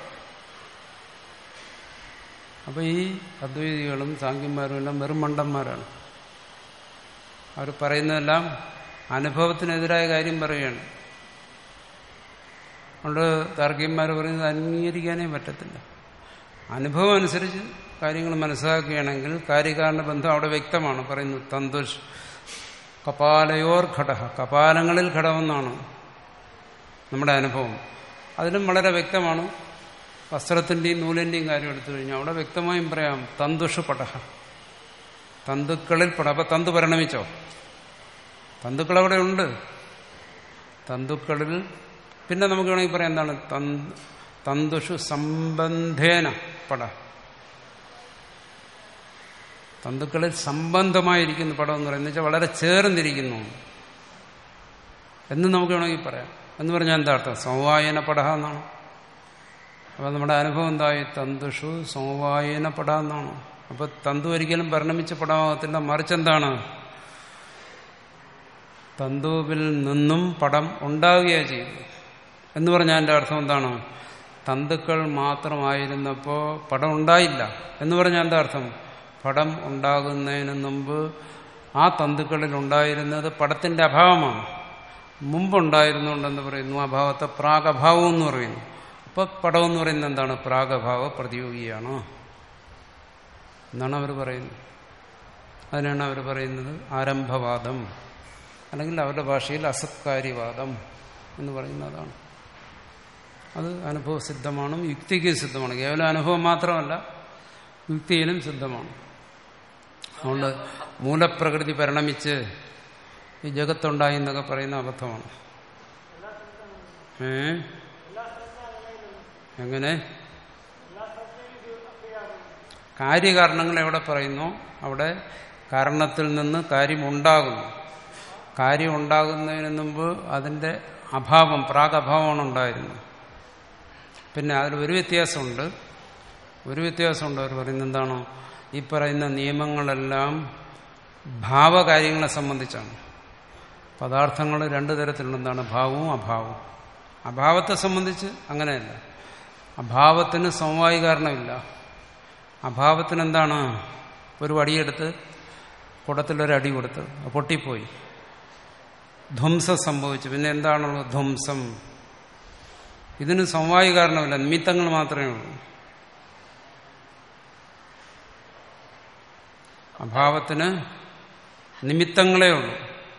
അപ്പൊ ഈ അദ്വൈതികളും സാഖ്യന്മാരും എല്ലാം വെറും മണ്ടന്മാരാണ്. അവർ പറയുന്നതെല്ലാം അനുഭവത്തിനെതിരായ കാര്യം പറയുകയാണ്. അതുകൊണ്ട് താർക്കികന്മാർ പറയുന്നത് അംഗീകരിക്കാനേ പറ്റത്തില്ല. അനുഭവം അനുസരിച്ച് കാര്യങ്ങൾ മനസ്സിലാക്കുകയാണെങ്കിൽ കാര്യകാരണ ബന്ധം അവിടെ വ്യക്തമാണ്. പറയുന്നു തന്തുഷ് കപാലയോർ ഘട, കപാലങ്ങളിൽ ഘടമെന്നാണ് നമ്മുടെ അനുഭവം. അതിലും വളരെ വ്യക്തമാണ്. വസ്ത്രത്തിന്റെയും നൂലിന്റെയും കാര്യം എടുത്തു കഴിഞ്ഞാൽ അവിടെ വ്യക്തമായും പറയാം തന്തുഷു പട, തന്തുക്കളിൽ പട. അപ്പൊ തന്തു പരിണമിച്ചോ? തന്തുക്കൾ അവിടെ ഉണ്ട്. തന്തുക്കളിൽ പിന്നെ നമുക്ക് വേണമെങ്കിൽ പറയാം എന്താണ് തന്തുഷു സംബന്ധേന പട, തന്തുക്കളിൽ സംബന്ധമായിരിക്കുന്ന പടം എന്ന് പറയുന്നത് വെച്ചാൽ വളരെ ചേർന്നിരിക്കുന്നു എന്ന് നമുക്ക് വേണമെങ്കിൽ പറയാം. എന്ന് പറഞ്ഞാൽ എന്താ അർത്ഥം? സമവായന പട എന്നാണ്. അപ്പൊ നമ്മുടെ അനുഭവം എന്തായി? തന്തുഷു സമവായന പട എന്നാണ്. അപ്പൊ തന്തു ഒരിക്കലും പരിണമിച്ച പടമാകത്തില്ല. മറിച്ചെന്താണ്? തന്തുവിൽ നിന്നും പടം ഉണ്ടാവുകയാണ് ചെയ്യുന്നത്. എന്ന് പറഞ്ഞാൽ എൻ്റെ അർത്ഥം എന്താണ്? തന്തുക്കൾ മാത്രമായിരുന്നപ്പോ പടം ഉണ്ടായില്ല എന്ന് പറഞ്ഞാൽ എന്താ അർത്ഥം? പടം ഉണ്ടാകുന്നതിന് മുമ്പ് ആ തന്തുക്കളിൽ ഉണ്ടായിരുന്നത് പടത്തിന്റെ അഭാവമാണ്. മുമ്പുണ്ടായിരുന്നുകൊണ്ടെന്ന് പറയുന്നു. അഭാവത്തെ പ്രാഗഭാവം എന്ന് പറയുന്നു. അപ്പൊ പടം എന്ന് പറയുന്നത് എന്താണ്? പ്രാഗഭാവ പ്രതിയോഗിയാണ് എന്നാണ് അവർ പറയുന്നത്. അതിനാണ് അവർ പറയുന്നത് ആരംഭവാദം, അല്ലെങ്കിൽ അവരുടെ ഭാഷയിൽ അസത്കാരിവാദം എന്ന് പറയുന്നതാണ്. അത് അനുഭവസിദ്ധമാണ്, യുക്തിക്ക് സിദ്ധമാണ്. കേവലം അനുഭവം മാത്രമല്ല, യുക്തിയിലും സിദ്ധമാണ്. അതുകൊണ്ട് മൂലപ്രകൃതി പരിണമിച്ച് ഈ ജഗത്തുണ്ടായി എന്നൊക്കെ പറയുന്ന അബദ്ധമാണ്. ഏ എങ്ങനെ? കാര്യകാരണങ്ങൾ എവിടെ പറയുന്നു അവിടെ കാരണത്തിൽ നിന്ന് കാര്യമുണ്ടാകുന്നു. കാര്യം ഉണ്ടാകുന്നതിന് മുമ്പ് അതിന്റെ അഭാവം, പ്രാഗഭാവമാണ് ഉണ്ടായിരുന്നത്. പിന്നെ അതിൽ ഒരു വ്യത്യാസമുണ്ട്. ഒരു വ്യത്യാസമുണ്ട് അവർ പറയുന്നത് എന്താണ്? ഈ പറയുന്ന നിയമങ്ങളെല്ലാം ഭാവകാര്യങ്ങളെ സംബന്ധിച്ചാണ്. പദാർത്ഥങ്ങൾ രണ്ടു തരത്തിലുള്ള എന്താണ്? ഭാവവും അഭാവവും. അഭാവത്തെ സംബന്ധിച്ച് അങ്ങനെയല്ല. അഭാവത്തിന് സമവായി കാരണമില്ല. അഭാവത്തിന് എന്താണ്? ഒരു വടിയെടുത്ത് കുടത്തിലൊരടി കൊടുത്ത് പൊട്ടിപ്പോയി, ധ്വംസം സംഭവിച്ചു. പിന്നെ എന്താണുള്ളത്? ധ്വംസം. ഇതിന് സമവായി കാരണമില്ല, നിമിത്തങ്ങൾ മാത്രമേ ഉള്ളൂ. അഭാവത്തിന് നിമിത്തങ്ങളേ ഉള്ളൂ.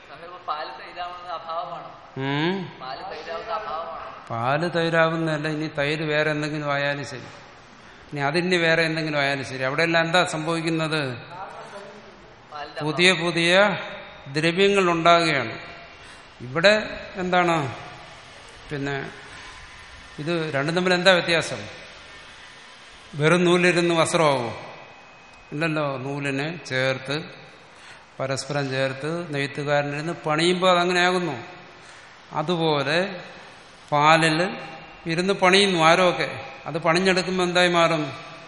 പാല് തൈരാവുന്നതല്ല. ഇനി തൈര് വേറെ എന്തെങ്കിലും ആയാലും ശരി, ഇനി അതിന് വേറെ എന്തെങ്കിലും ആയാലും ശരി, അവിടെയെല്ലാം എന്താ സംഭവിക്കുന്നത്? പുതിയ പുതിയ ദ്രവ്യങ്ങൾ ഉണ്ടാകുകയാണ്. ഇവിടെ എന്താണ്? പിന്നെ ഇത് രണ്ടും തമ്മിൽ എന്താ വ്യത്യാസം? വെറും നൂലിരുന്ന് വസ്ത്രമാകുമോ? ഇല്ലല്ലോ. നൂലിനെ ചേർത്ത് പരസ്പരം ചേർത്ത് നെയ്ത്തുകാരനിരുന്ന് പണിയുമ്പോൾ അതങ്ങനെയാകുന്നു. അതുപോലെ പാലിൽ ഇരുന്ന് പണിയുന്നു ആരൊക്കെ. അത് പണിഞ്ഞെടുക്കുമ്പോൾ എന്തായി മാറും?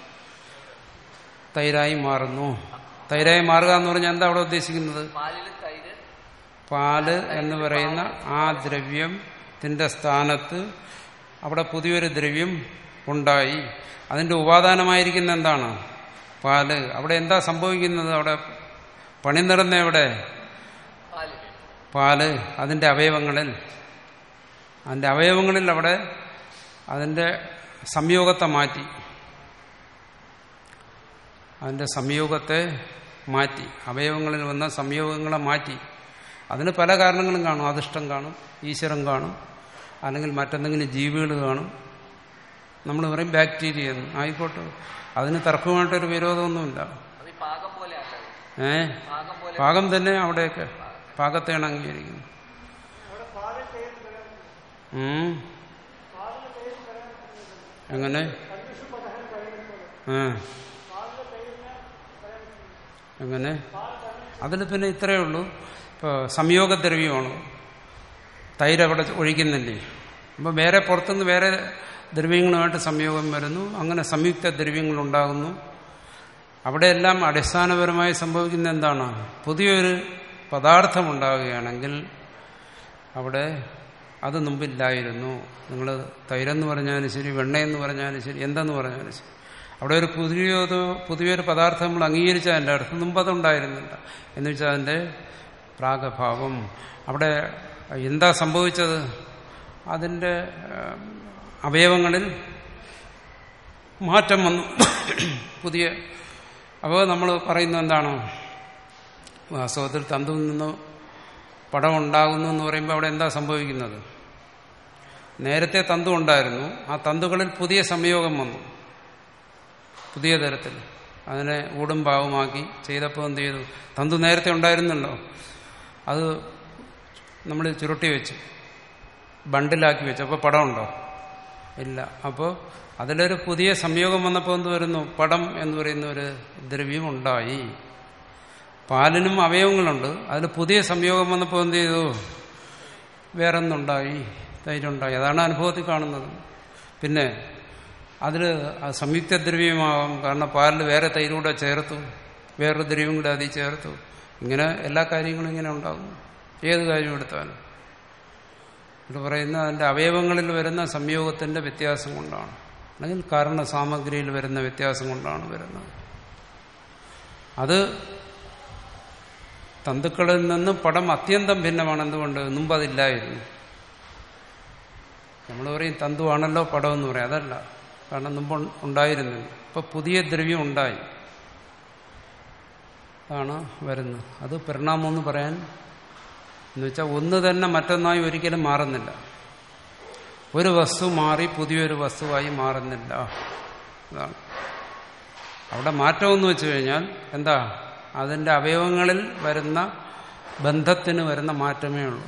തൈരായി മാറുന്നു. തൈരായി മാറുക എന്ന് പറഞ്ഞാൽ എന്താ അവിടെ ഉദ്ദേശിക്കുന്നത്? പാല് എന്ന് പറയുന്ന ആ ദ്രവ്യത്തിന്റെ സ്ഥാനത്ത് അവിടെ പുതിയൊരു ദ്രവ്യം ഉണ്ടായി. അതിന്റെ ഉപാദാനമായിരിക്കുന്ന എന്താണ്? പാല്. അവിടെ എന്താ സംഭവിക്കുന്നത്? അവിടെ പണി നടന്ന എവിടെ? പാല്. അതിന്റെ അവയവങ്ങളിൽ അതിന്റെ അവയവങ്ങളിൽ അവിടെ അതിന്റെ സംയോഗത്തെ മാറ്റി അതിന്റെ സംയോഗത്തെ മാറ്റി അവയവങ്ങളിൽ വന്ന സംയോഗങ്ങളെ മാറ്റി. അതിന് പല കാരണങ്ങളും കാണും. അധിഷ്ഠം കാണും, ഈശ്വരൻ കാണും, അല്ലെങ്കിൽ മറ്റെന്തെങ്കിലും ജീവികൾ കാണും. നമ്മൾ പറയും ബാക്ടീരിയ എന്ന്. ആയിക്കോട്ടെ, അതിന് തർക്കമായിട്ടൊരു വിരോധമൊന്നുമില്ല. ഏ പാകം തന്നെ അവിടെയൊക്കെ പാകത്തെയാണ് അംഗീകരിക്കുന്നത്. എങ്ങനെ? എങ്ങനെ? അതിൽ പിന്നെ ഇത്രയേ ഉള്ളൂ. ഇപ്പോൾ സംയോഗദ്രവ്യമാണ്. തൈര് അവിടെ ഒഴിക്കുന്നില്ലേ? അപ്പോൾ വേറെ പുറത്തുനിന്ന് വേറെ ദ്രവ്യങ്ങളുമായിട്ട് സംയോഗം വരുന്നു. അങ്ങനെ സംയുക്ത ദ്രവ്യങ്ങളുണ്ടാകുന്നു. അവിടെയെല്ലാം അടിസ്ഥാനപരമായി സംഭവിക്കുന്ന എന്താണ്? പുതിയൊരു പദാർത്ഥം ഉണ്ടാവുകയാണെങ്കിൽ അവിടെ അത് മുമ്പില്ലായിരുന്നു. നിങ്ങൾ തൈരെന്ന് പറഞ്ഞാലും ശരി, വെണ്ണയെന്ന് പറഞ്ഞാലും ശരി, എന്തെന്ന് പറഞ്ഞാലും ശരി, അവിടെ ഒരു പുതിയൊരു പുതിയൊരു പദാർത്ഥം നമ്മൾ അംഗീകരിച്ചാൽ അതിൻ്റെ അർത്ഥം മുമ്പ് അതുണ്ടായിരുന്നില്ല എന്ന് വെച്ചാൽ അതിൻ്റെ പ്രാഗഭാവം. അവിടെ എന്താ സംഭവിച്ചത്? അതിൻ്റെ അവയവങ്ങളിൽ മാറ്റം വന്നു. പുതിയ അപ്പോൾ നമ്മൾ പറയുന്നത് എന്താണ്? വാസ്തവത്തിൽ തന്തുവിൽ നിന്ന് പടം ഉണ്ടാകുന്നു എന്ന് പറയുമ്പോൾ അവിടെ എന്താ സംഭവിക്കുന്നത്? നേരത്തെ തന്തു ഉണ്ടായിരുന്നു, ആ തന്തുകളിൽ പുതിയ സംയോഗം വന്നു, പുതിയ തരത്തിൽ. അതിനെ ഊടും പാവുമാക്കി ചെയ്തപ്പോൾ എന്ത് ചെയ്തു? തന്തു നേരത്തെ ഉണ്ടായിരുന്നല്ലോ, അത് നമ്മൾ ചുരുട്ടി വെച്ചു, ബണ്ടിലാക്കി വെച്ചു. അപ്പോൾ പടമുണ്ടോ? ഇല്ല. അപ്പോൾ അതിലൊരു പുതിയ സംയോഗം വന്നപ്പോൾ എന്ത് വരുന്നു? പടം എന്ന് പറയുന്ന ഒരു ദ്രവ്യം ഉണ്ടായി. പാലിനും അവയവങ്ങളുണ്ട്, അതിൽ പുതിയ സംയോഗം വന്നപ്പോൾ എന്ത് ചെയ്തു? വേറൊന്നുണ്ടായി, തൈരുണ്ടായി. അതാണ് അനുഭവത്തിൽ കാണുന്നത്. പിന്നെ അതിൽ സംയുക്ത ദ്രവ്യമാവാം, കാരണം പാലിൽ വേറെ തൈരൂടെ ചേർത്തു, വേറൊരു ദ്രവ്യം കൂടെ അതിൽ ചേർത്തു. ഇങ്ങനെ എല്ലാ കാര്യങ്ങളും ഇങ്ങനെ ഉണ്ടാകും. ഏത് കാര്യം എടുത്താലും ഇത് പറയുന്ന അതിൻ്റെ അവയവങ്ങളിൽ വരുന്ന സംയോഗത്തിൻ്റെ വ്യത്യാസം കൊണ്ടാണ്, അല്ലെങ്കിൽ കാരണ സാമഗ്രിയിൽ വരുന്ന വ്യത്യാസം കൊണ്ടാണ് വരുന്നത്. അത് തന്തുക്കളിൽ നിന്ന് പടം അത്യന്തം ഭിന്നമാണ്. എന്തുകൊണ്ട്? മുമ്പ് അതില്ലായിരുന്നു. നമ്മൾ പറയും തന്തുവാണല്ലോ പടം എന്ന് പറയും. അതല്ല, കാരണം മുമ്പ് ഉണ്ടായിരുന്നില്ല. ഇപ്പൊ പുതിയ ദ്രവ്യം ഉണ്ടായി, ആണ് വരുന്നത്. അത് പരിണാമം എന്ന് പറയാൻ എന്ന് വെച്ചാൽ ഒന്ന് തന്നെ മറ്റൊന്നായി ഒരിക്കലും മാറുന്നില്ല. ഒരു വസ്തു മാറി പുതിയൊരു വസ്തുവായി മാറുന്നില്ല. അതാണ് അവിടെ മാറ്റമെന്ന് വെച്ചു കഴിഞ്ഞാൽ എന്താ? അതിൻ്റെ അവയവങ്ങളിൽ വരുന്ന ബന്ധത്തിന് വരുന്ന മാറ്റമേ ഉള്ളൂ.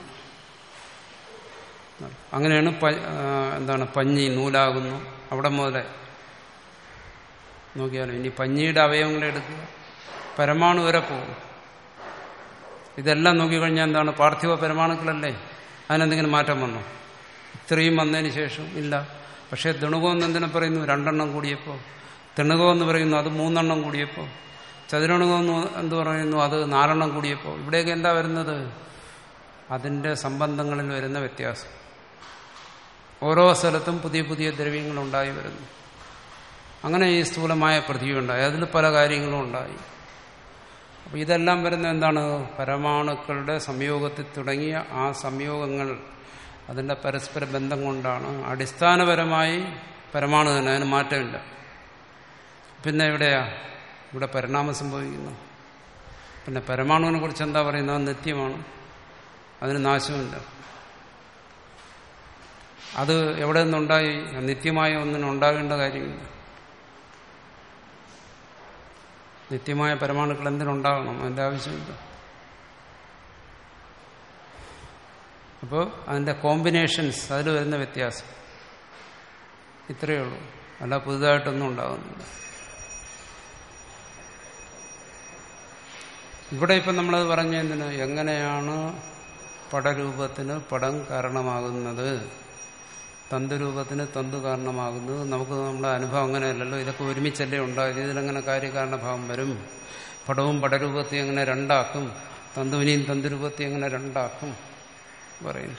അങ്ങനെയാണ് എന്താണ് പഞ്ഞി നൂലാകുന്നു. അവിടെ മുതലേ നോക്കിയാലും ഇനി പഞ്ഞിയുടെ അവയവങ്ങളെ എടുക്കുക, പരമാണു വരെ പോകും. ഇതെല്ലാം നോക്കിക്കഴിഞ്ഞാൽ എന്താണ്? പാർത്ഥിവ പരമാണുക്കളല്ലേ? അതിനെന്തെങ്കിലും മാറ്റം വന്നോ? ഇത്രയും വന്നതിന് ശേഷം ഇല്ല. പക്ഷേ ദണുകം എന്ന് എന്തിനെ പറയുന്നു? രണ്ടെണ്ണം കൂടിയപ്പോൾ. തിണുകം എന്ന് പറയുന്നു അത് മൂന്നെണ്ണം കൂടിയപ്പോൾ. ചതുരണുകം എന്ന് എന്ത് പറയുന്നു? അത് നാലെണ്ണം കൂടിയപ്പോൾ. ഇവിടെയൊക്കെ എന്താ വരുന്നത്? അതിൻ്റെ സംബന്ധങ്ങളിൽ വരുന്ന വ്യത്യാസം. ഓരോ സ്ഥലത്തും പുതിയ പുതിയ ദ്രവ്യങ്ങൾ ഉണ്ടായി വരുന്നു. അങ്ങനെ ഈ സ്ഥൂലമായ പൃഥ്വി ഉണ്ടായി, അതിൽ പല കാര്യങ്ങളും ഉണ്ടായി. അപ്പോൾ ഇതെല്ലാം വരുന്ന എന്താണ്? പരമാണുക്കളുടെ സംയോഗത്തിൽ തുടങ്ങിയ ആ സംയോഗങ്ങൾ അതിൻ്റെ പരസ്പര ബന്ധം കൊണ്ടാണ്. അടിസ്ഥാനപരമായി പരമാണു തന്നെ, അതിന് മാറ്റമില്ല. പിന്നെ എവിടെയാ? ഇവിടെ പരിണാമം സംഭവിക്കുന്നു. പിന്നെ പരമാണുവിനെ കുറിച്ച് എന്താ പറയുന്നത്? നിത്യമാണ്, അതിന് നാശമില്ല. അത് എവിടെ നിന്നുണ്ടായി? നിത്യമായ ഒന്നിനും ഉണ്ടാകേണ്ട കാര്യമില്ല. നിത്യമായ പരമാണുക്കൾ എന്തിനുണ്ടാകണം? അതിൻ്റെ ആവശ്യമില്ല. അപ്പോൾ അതിൻ്റെ കോമ്പിനേഷൻസ്, അതിൽ വരുന്ന വ്യത്യാസം ഇത്രയേ ഉള്ളൂ. അല്ല പുതുതായിട്ടൊന്നും ഉണ്ടാകുന്നില്ല. ഇവിടെ ഇപ്പം നമ്മളത് പറഞ്ഞതിന് എങ്ങനെയാണ് പടരൂപത്തിന് പടം കാരണമാകുന്നത്, തന്തുരൂപത്തിന് തന്തു കാരണമാകുന്നത്? നമുക്ക് നമ്മുടെ അനുഭവം അങ്ങനെയല്ലല്ലോ. ഇതൊക്കെ ഒരുമിച്ചല്ലേ ഉണ്ടായത്. ഇതിലെങ്ങനെ കാര്യകാരണഭാവം വരും? പടവും പടരൂപത്തെ എങ്ങനെ രണ്ടാക്കും? തന്തുവിനെയും തന്തുരൂപത്തെ എങ്ങനെ രണ്ടാക്കും പറയുന്നു?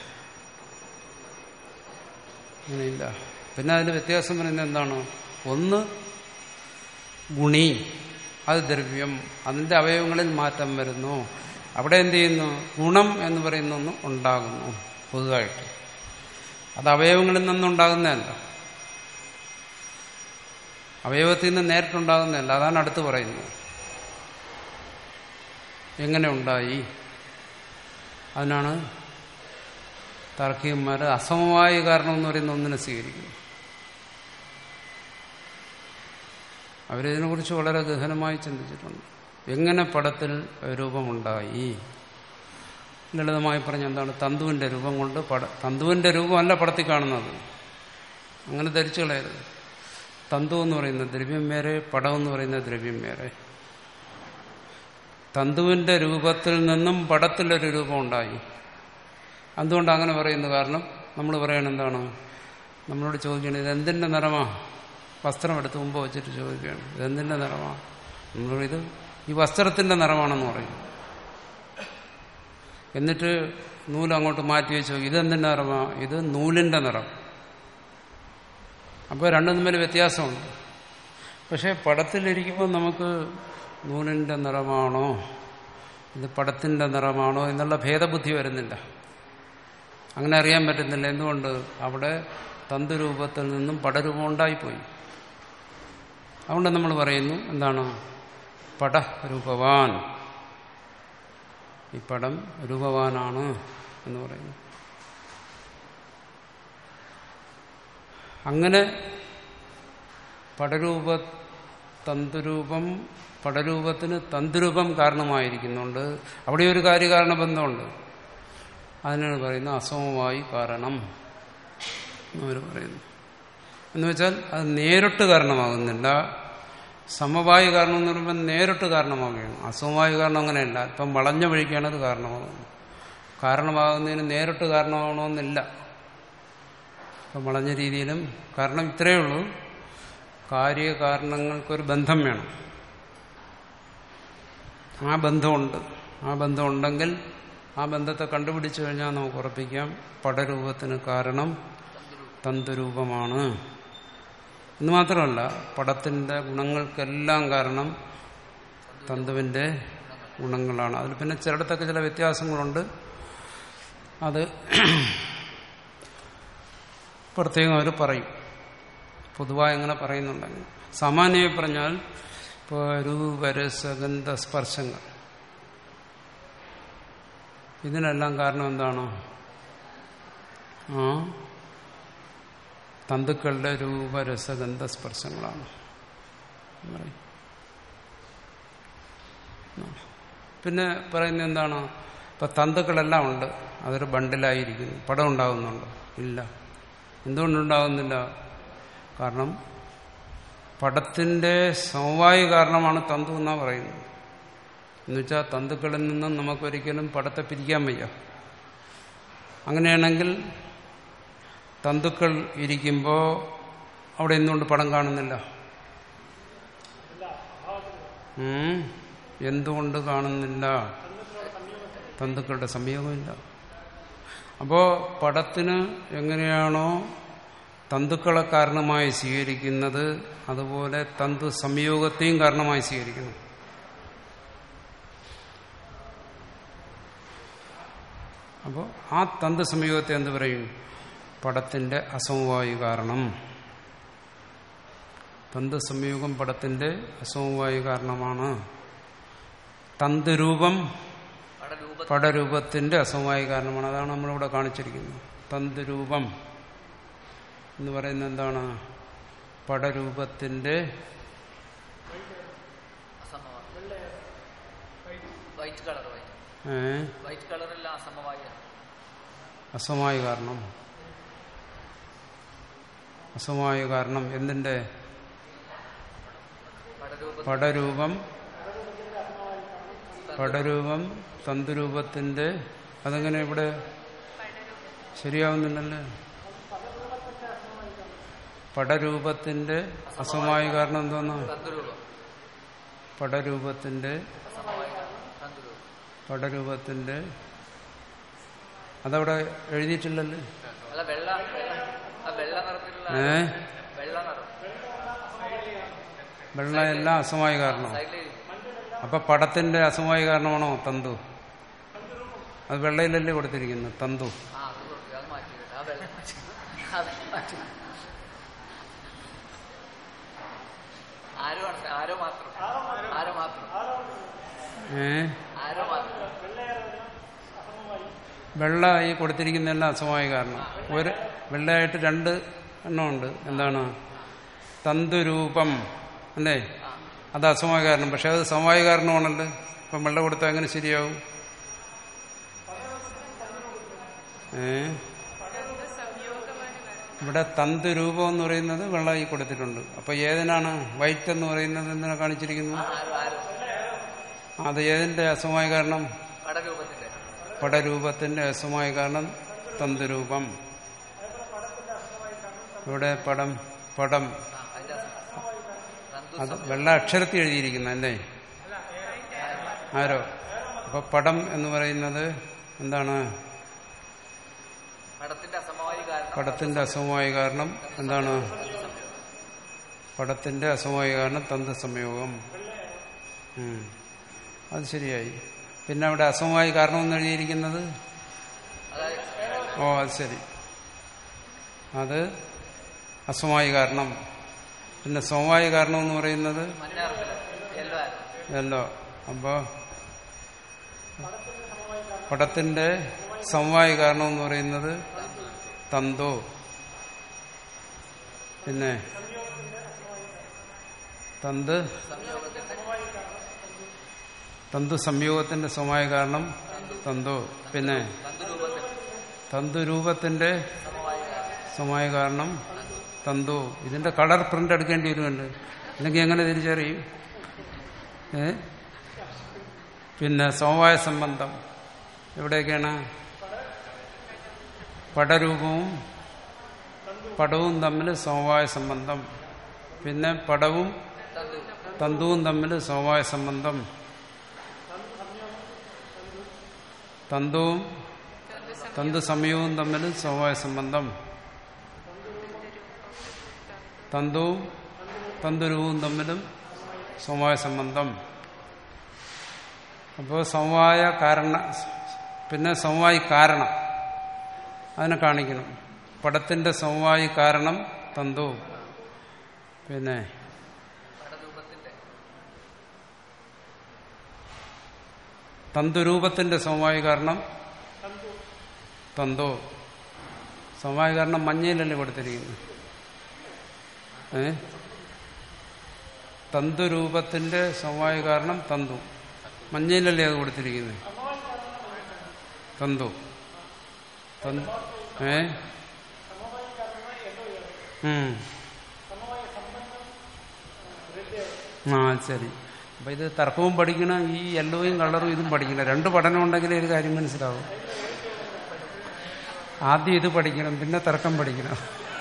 അങ്ങനെയില്ല. പിന്നെ അതിന് വ്യത്യാസം പറയുന്നത് എന്താണ്? ഒന്ന് ഗുണി, അത് ദ്രവ്യം, അതിൻ്റെ അവയവങ്ങളിൽ മാറ്റം വരുന്നു. അവിടെ എന്ത് ചെയ്യുന്നു? ഗുണം എന്ന് പറയുന്ന ഒന്ന് ഉണ്ടാകുന്നു പൊതുവായിട്ട്. അത് അവയവങ്ങളിൽ നിന്നുണ്ടാകുന്നതല്ല, അവയവത്തിൽ നിന്ന് നേരിട്ടുണ്ടാകുന്നതല്ല. അതാണ് അടുത്ത് പറയുന്നത്. എങ്ങനെ ഉണ്ടായി? അതിനാണ് താർക്കികന്മാർ അസമവായ കാരണം എന്ന് പറയുന്ന ഒന്നിനെ സ്വീകരിക്കുന്നു. അവരിതിനെക്കുറിച്ച് വളരെ ഗഹനമായി ചിന്തിച്ചിട്ടുണ്ട്. എങ്ങനെ പടത്തിൽ രൂപമുണ്ടായി? ലളിതമായി പറഞ്ഞ എന്താണ്? തന്തുവിന്റെ രൂപം കൊണ്ട് പട തന്തുവിന്റെ രൂപമല്ല പടത്തിൽ കാണുന്നത്. അങ്ങനെ ധരിച്ചു കളയരുത്. തന്തു എന്ന് പറയുന്ന ദ്രവ്യം വേറെ, പടം എന്ന് പറയുന്ന ദ്രവ്യം വേറെ. തന്തുവിന്റെ രൂപത്തിൽ നിന്നും പടത്തിലൊരു രൂപം ഉണ്ടായി. എന്തുകൊണ്ട് അങ്ങനെ പറയുന്നു? കാരണം നമ്മൾ പറയണം എന്താണ്, നമ്മളോട് ചോദിക്കണം ഇതെന്തിൻ്റെ നിറമാ, വസ്ത്രം എടുത്ത് മുമ്പ് വെച്ചിട്ട് ചോദിക്കുകയാണ് ഇതെന്തിൻ്റെ നിറമാ, നമ്മൾ ഇത് ഈ വസ്ത്രത്തിൻ്റെ നിറമാണെന്ന് പറയും. എന്നിട്ട് നൂല് അങ്ങോട്ട് മാറ്റി വെച്ചോ, ഇതെന്തിൻ്റെ നിറമാ, ഇത് നൂലിൻ്റെ നിറം. അപ്പോൾ രണ്ടും തമ്മിൽ വ്യത്യാസമുണ്ട്. പക്ഷെ പടത്തിലിരിക്കുമ്പോൾ നമുക്ക് നൂലിൻ്റെ നിറമാണോ ഇത് പടത്തിൻ്റെ നിറമാണോ എന്നുള്ള ഭേദബുദ്ധി വരുന്നില്ല, അങ്ങനെ അറിയാൻ പറ്റുന്നില്ല. എന്തുകൊണ്ട്? അവിടെ തന്തുരൂപത്തിൽ നിന്നും പടരൂപം ഉണ്ടായിപ്പോയി. അതുകൊണ്ട് നമ്മൾ പറയുന്നു എന്താണ്, പടരൂപവാൻ, ഈ പടം രൂപവാനാണ് എന്ന് പറയുന്നു. അങ്ങനെ പടരൂപ തന്തുരൂപം, പടരൂപത്തിന് തന്തുരൂപം കാരണമായിരിക്കുന്നുണ്ട്. അവിടെ ഒരു കാര്യകാരണ ബന്ധമുണ്ട്. അതിനാണ് പറയുന്നത് അസമവായി കാരണം എന്നവർ പറയുന്നു. എന്ന് വെച്ചാൽ അത് നേരിട്ട് കാരണമാകുന്നില്ല. സമവായി കാരണം എന്ന് പറയുമ്പോൾ നേരിട്ട് കാരണമാകുകയാണ്. അസമവായി കാരണം അങ്ങനെയല്ല, ഇപ്പം വളഞ്ഞ വഴിക്കാണ് അത് കാരണമാകുന്നത്. കാരണമാകുന്നതിന് നേരിട്ട് കാരണമാകണമെന്നില്ല. ഇപ്പം വളഞ്ഞ രീതിയിലും കാരണം ഇത്രയേ ഉള്ളൂ, കാര്യകാരണങ്ങൾക്കൊരു ബന്ധം വേണം. ആ ബന്ധമുണ്ട്. ആ ബന്ധമുണ്ടെങ്കിൽ ആ ബന്ധത്തെ കണ്ടുപിടിച്ചു കഴിഞ്ഞാൽ നമുക്ക് ഉറപ്പിക്കാം പടരൂപത്തിന് കാരണം തന്തുരൂപമാണ് എന്ന്. മാത്രമല്ല പടത്തിന്റെ ഗുണങ്ങൾക്കെല്ലാം കാരണം തന്തുവിന്റെ ഗുണങ്ങളാണ്. അതിൽ പിന്നെ ചിലയിടത്തൊക്കെ ചില വ്യത്യാസങ്ങളുണ്ട്, അത് പ്രത്യേകം അവർ പറയും. പൊതുവായി എങ്ങനെ പറയുന്നുണ്ടെങ്കിൽ സാമാന്യമായി പറഞ്ഞാൽ ഇപ്പോൾ രൂപരസഗന്ധ സ്പർശങ്ങൾ ഇതിനെല്ലാം കാരണം എന്താണ്? ആ തന്തുക്കളുടെ രൂപരസഗന്ധ സ്പർശങ്ങളാണ്. പിന്നെ പറയുന്നത് എന്താണ്? ഇപ്പൊ തന്തുക്കളെല്ലാം ഉണ്ട്, അതൊരു ബണ്ടിലായിരിക്കുന്നു, പടം ഉണ്ടാകുന്നുണ്ടോ? ഇല്ല. എന്തുകൊണ്ടുണ്ടാകുന്നില്ല? കാരണം പടത്തിന്റെ സമവായി കാരണമാണ് തന്തു എന്നാ പറയുന്നത്. എന്നുവെച്ചാൽ തന്തുക്കളിൽ നിന്നും നമുക്കൊരിക്കലും പടത്തെ പിരിക്കാൻ വയ്യ. അങ്ങനെയാണെങ്കിൽ തന്തുക്കൾ ഇരിക്കുമ്പോൾ അവിടെ എന്തുകൊണ്ട് പടം കാണുന്നില്ല? ഉം എന്തുകൊണ്ട് കാണുന്നില്ല? തന്തുക്കളുടെ സംയോഗമില്ല. അപ്പോ പടത്തിന് എങ്ങനെയാണോ തന്തുക്കളെ കാരണമായി സ്വീകരിക്കുന്നത്, അതുപോലെ തന്തു സംയോഗത്തെയും കാരണമായി സ്വീകരിക്കണം. അപ്പോൾ ആ തന്തു സംയോഗത്തെ എന്ത് പറയും? പടത്തിന്റെ അസമവായി കാരണം. തന്തു സംയോഗം പടത്തിന്റെ അസമവായി കാരണമാണ്. തന്തുരൂപം പടരൂപത്തിന്റെ അസമവായി കാരണമാണ്. അതാണ് നമ്മളിവിടെ കാണിച്ചിരിക്കുന്നത്. തന്തുരൂപം എന്ന് പറയുന്നത് എന്താണ്? പടരൂപത്തിന്റെ അസമവായ കാരണം. അസമവായ കാരണം എന്തിന്റെ? പടരൂപം പടരൂപം തന്തുരൂപത്തിന്റെ. അതെങ്ങനെ ഇവിടെ ശരിയാവുന്നില്ലല്ലേ? പടരൂപത്തിന്റെ അസമവായ കാരണം എന്തോന്ന്? പടരൂപത്തിന്റെ പടരൂപത്തിന്റെ അതവിടെ എഴുതിയിട്ടില്ലല്ലേ? ഏ വെള്ള എല്ലാം അസമവായ കാരണം. അപ്പൊ പടത്തിന്റെ അസമവായ കാരണമാണോ തന്തു? അത് വെള്ളയിലല്ലേ കൊടുത്തിരിക്കുന്നത് തന്തു. ഏ വെള്ള ഈ കൊടുത്തിരിക്കുന്നതെല്ലാം അസമവായ കാരണം. ഒരു വെള്ളയായിട്ട് രണ്ട് എണ്ണമുണ്ട്. എന്താണ്? തന്തുരൂപം അല്ലേ? അത് അസമവായ കാരണം. പക്ഷെ അത് സമവായ കാരണമാണല്ലോ. ഇപ്പം വെള്ള കൊടുത്താൽ എങ്ങനെ ശരിയാവും? ഏ ഇവിടെ തന്തുരൂപം എന്ന് പറയുന്നത് വെള്ളമായി കൊടുത്തിട്ടുണ്ട്. അപ്പൊ ഏതിനാണ് വൈറ്റ് എന്ന് പറയുന്നത്? എന്തിനാ കാണിച്ചിരിക്കുന്നു? അത് ഏതിന്റെ അസമവായ കാരണം? പടരൂപത്തിന്റെ അസമവായ കാരണം തന്തുരൂപം. ഇവിടെ പടം പടം ആ, അതിന്റെ തന്തു അത് വെള്ള അക്ഷരത്തിൽ എഴുതിയിരിക്കുന്ന അല്ലേ? ആരോ? അപ്പൊ പടം എന്ന് പറയുന്നത് എന്താണ്? പടത്തിന്റെ അസമവായി കാരണം പടത്തിന്റെ അസമവായ കാരണം എന്താണ്? പടത്തിന്റെ അസമവായ കാരണം തന്തു സംയോഗം. ഉം. അത് ശരിയായി. പിന്നെ അവിടെ അസമവായ കാരണം എന്ന് എഴുതിയിരിക്കുന്നത് അതായത് ഓ അത് ശരി, അത് അസമവായ കാരണം. പിന്നെ സമവായ കാരണം എന്ന് പറയുന്നത് മഞ്ഞാറില്ല യെല്ലോ ആയിരുന്നു. അല്ലോ. അപ്പോ പടത്തിന്റെ സമവായ കാരണം എന്ന് പറയുന്നത് തന്തോ. പിന്നെ തന്ത് സംയോഗത്തിന്റെ തന്തു സംയോഗത്തിന്റെ സമവായ കാരണം തന്തോ. പിന്നെ തന്തുരൂപത്തിന്റെ തന്തുരൂപത്തിന്റെ സമവായി കാരണം സമവായ കാരണം തന്തോ. ഇതിന്റെ കളർ പ്രിന്റ് എടുക്കേണ്ടി വരുമല്ലോ, അല്ലെങ്കിൽ എങ്ങനെ തിരിച്ചറിയും? ഏ പിന്നെ സമവായ സംബന്ധം എവിടെയൊക്കെയാണ്? പടരൂപവും പടവും തമ്മിൽ സമവായ സംബന്ധം. പിന്നെ പടവും തന്തു തന്തുവും തമ്മിൽ സമവായ സംബന്ധം. തന്തുവും തന്തു സമയവും തമ്മിൽ സമവായ സംബന്ധം. തന്തുവും തന്തുരൂപവും തമ്മിലും സമവായ സംബന്ധം. അപ്പോൾ സമവായ കാരണ, പിന്നെ സമവായി കാരണം അതിനെ കാണിക്കണം. പടത്തിന്റെ സമവായി കാരണം തന്തു. പിന്നെ പടരൂപത്തിന്റെ തന്തുരൂപത്തിന്റെ സമവായി കാരണം തന്തോ. സമവായ കാരണം മഞ്ഞയിലല്ലേ കൊടുത്തിരിക്കുന്നു? ഏ തന്തുരൂപത്തിന്റെ സമവായ കാരണം തന്തു, മഞ്ഞയിലല്ലേ അത് കൊടുത്തിരിക്കുന്നത്? തന്തു തന്തു ഏ ഉം ആ ശരി. അപ്പൊ ഇത് തർക്കവും പഠിക്കണം, ഈ യെല്ലോയും കളറും ഇതും പഠിക്കണം. രണ്ട് പഠനം ഉണ്ടെങ്കിലേ ഒരു കാര്യം മനസ്സിലാവും. ആദ്യം ഇത് പഠിക്കണം, പിന്നെ തർക്കം പഠിക്കണം.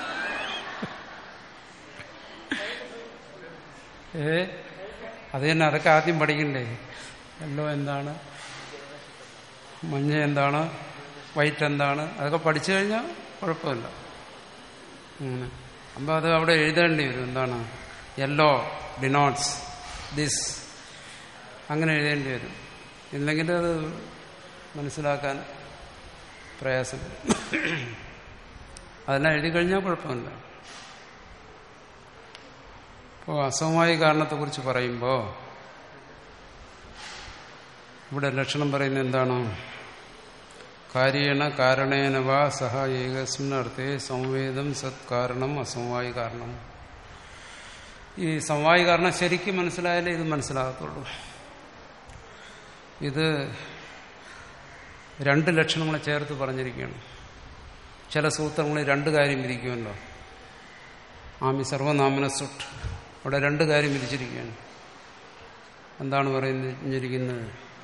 ഏ അത് തന്നെ, അതൊക്കെ ആദ്യം പഠിക്കണ്ടേ? യെല്ലോ എന്താണ്, മഞ്ഞ എന്താണ്, വൈറ്റ് എന്താണ്, അതൊക്കെ പഠിച്ചു കഴിഞ്ഞാൽ കുഴപ്പമില്ല. അങ്ങനെ അപ്പം അത് അവിടെ എഴുതേണ്ടി വരും. എന്താണ് യെല്ലോ ഡിനോട്ട്സ് ദിസ്, അങ്ങനെ എഴുതേണ്ടി വരും. ഇല്ലെങ്കിൽ അത് മനസ്സിലാക്കാൻ പ്രയാസം. അതെല്ലാം എഴുതി കഴിഞ്ഞാൽ കുഴപ്പമില്ല. ഇപ്പോൾ അസമവായ കാരണത്തെക്കുറിച്ച് പറയുമ്പോൾ ഇവിടെ ലക്ഷണം പറയുന്നത് എന്താണ്? കാര്യേണ കാരണേന വാ സഹ ഏകസ്മിന്നർത്ഥേ സംവേദം സത് കാരണം അസമവായ കാരണം. ഈ സമവായ കാരണം ശരിക്കും മനസ്സിലായാലേ ഇത് മനസ്സിലാകത്തുള്ളൂ. ഇത് രണ്ട് ലക്ഷണങ്ങളെ ചേർത്ത് പറഞ്ഞിരിക്കുകയാണ്. ചില സൂത്രങ്ങളിൽ രണ്ട് കാര്യം വിധിക്കുമല്ലോ. ആമി സർവനാമന സുട്ട്, അവിടെ രണ്ട് കാര്യം വിധിച്ചിരിക്കുകയാണ്. എന്താണ് പറഞ്ഞിരിക്കുന്നത്?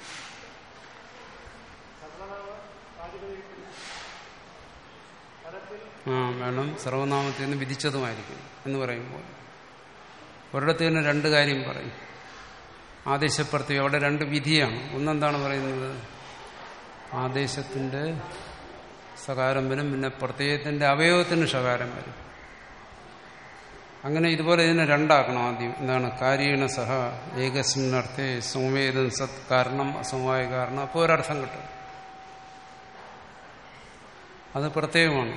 ആ വേണം, സർവനാമത്തിൽ നിന്ന് വിധിച്ചതുമായിരിക്കും എന്ന് പറയുമ്പോൾ ഒരിടത്ത് തന്നെ രണ്ട് കാര്യം പറയും. ആദേശപ്രത്യം അവിടെ രണ്ട് വിധിയാണ്. ഒന്നെന്താണ് പറയുന്നത്? ആദേശത്തിന്റെ സകാരം വരും, പിന്നെ പ്രത്യയത്തിന്റെ അവയവത്തിന് ഷകാരം വരും. അങ്ങനെ ഇതുപോലെ ഇതിനെ രണ്ടാക്കണം. ആദ്യം എന്താണ്? കാര്യേണ സഹ ഏകസ്മിന്നർത്ഥേ സംവേദം സത് കാരണം അസമവായ കാരണം. അപ്പോൾ ഒരർത്ഥം കിട്ടും. അത് പ്രത്യേകമാണ്.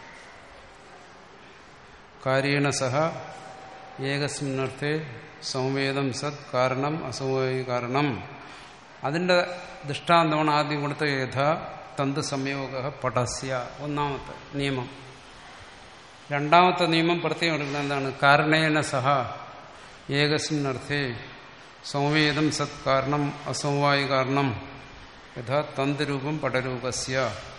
കാര്യേണ സഹ ഏകസ്മിന്നർത്ഥേ സംവേദം സത് കാരണം അസമവായ കാരണം. അതിന്റെ ദൃഷ്ടാന്തമാണ് ആദ്യം കൊടുത്ത യഥാ തന്തു സംയോഗ പടസ്യ, ഒന്നാമത്തെ നിയമം. രണ്ടാമത്തെ നിയമം പ്രത്യേകം എടുക്കുന്നത് എന്താണ്? കാരണേന സഹ ഏകസ്മിന്നർത്ഥേ സംവേദം സത് കാരണം അസമവായ കാരണം യഥാ തന്തുരൂപം പടരൂപസ്യ.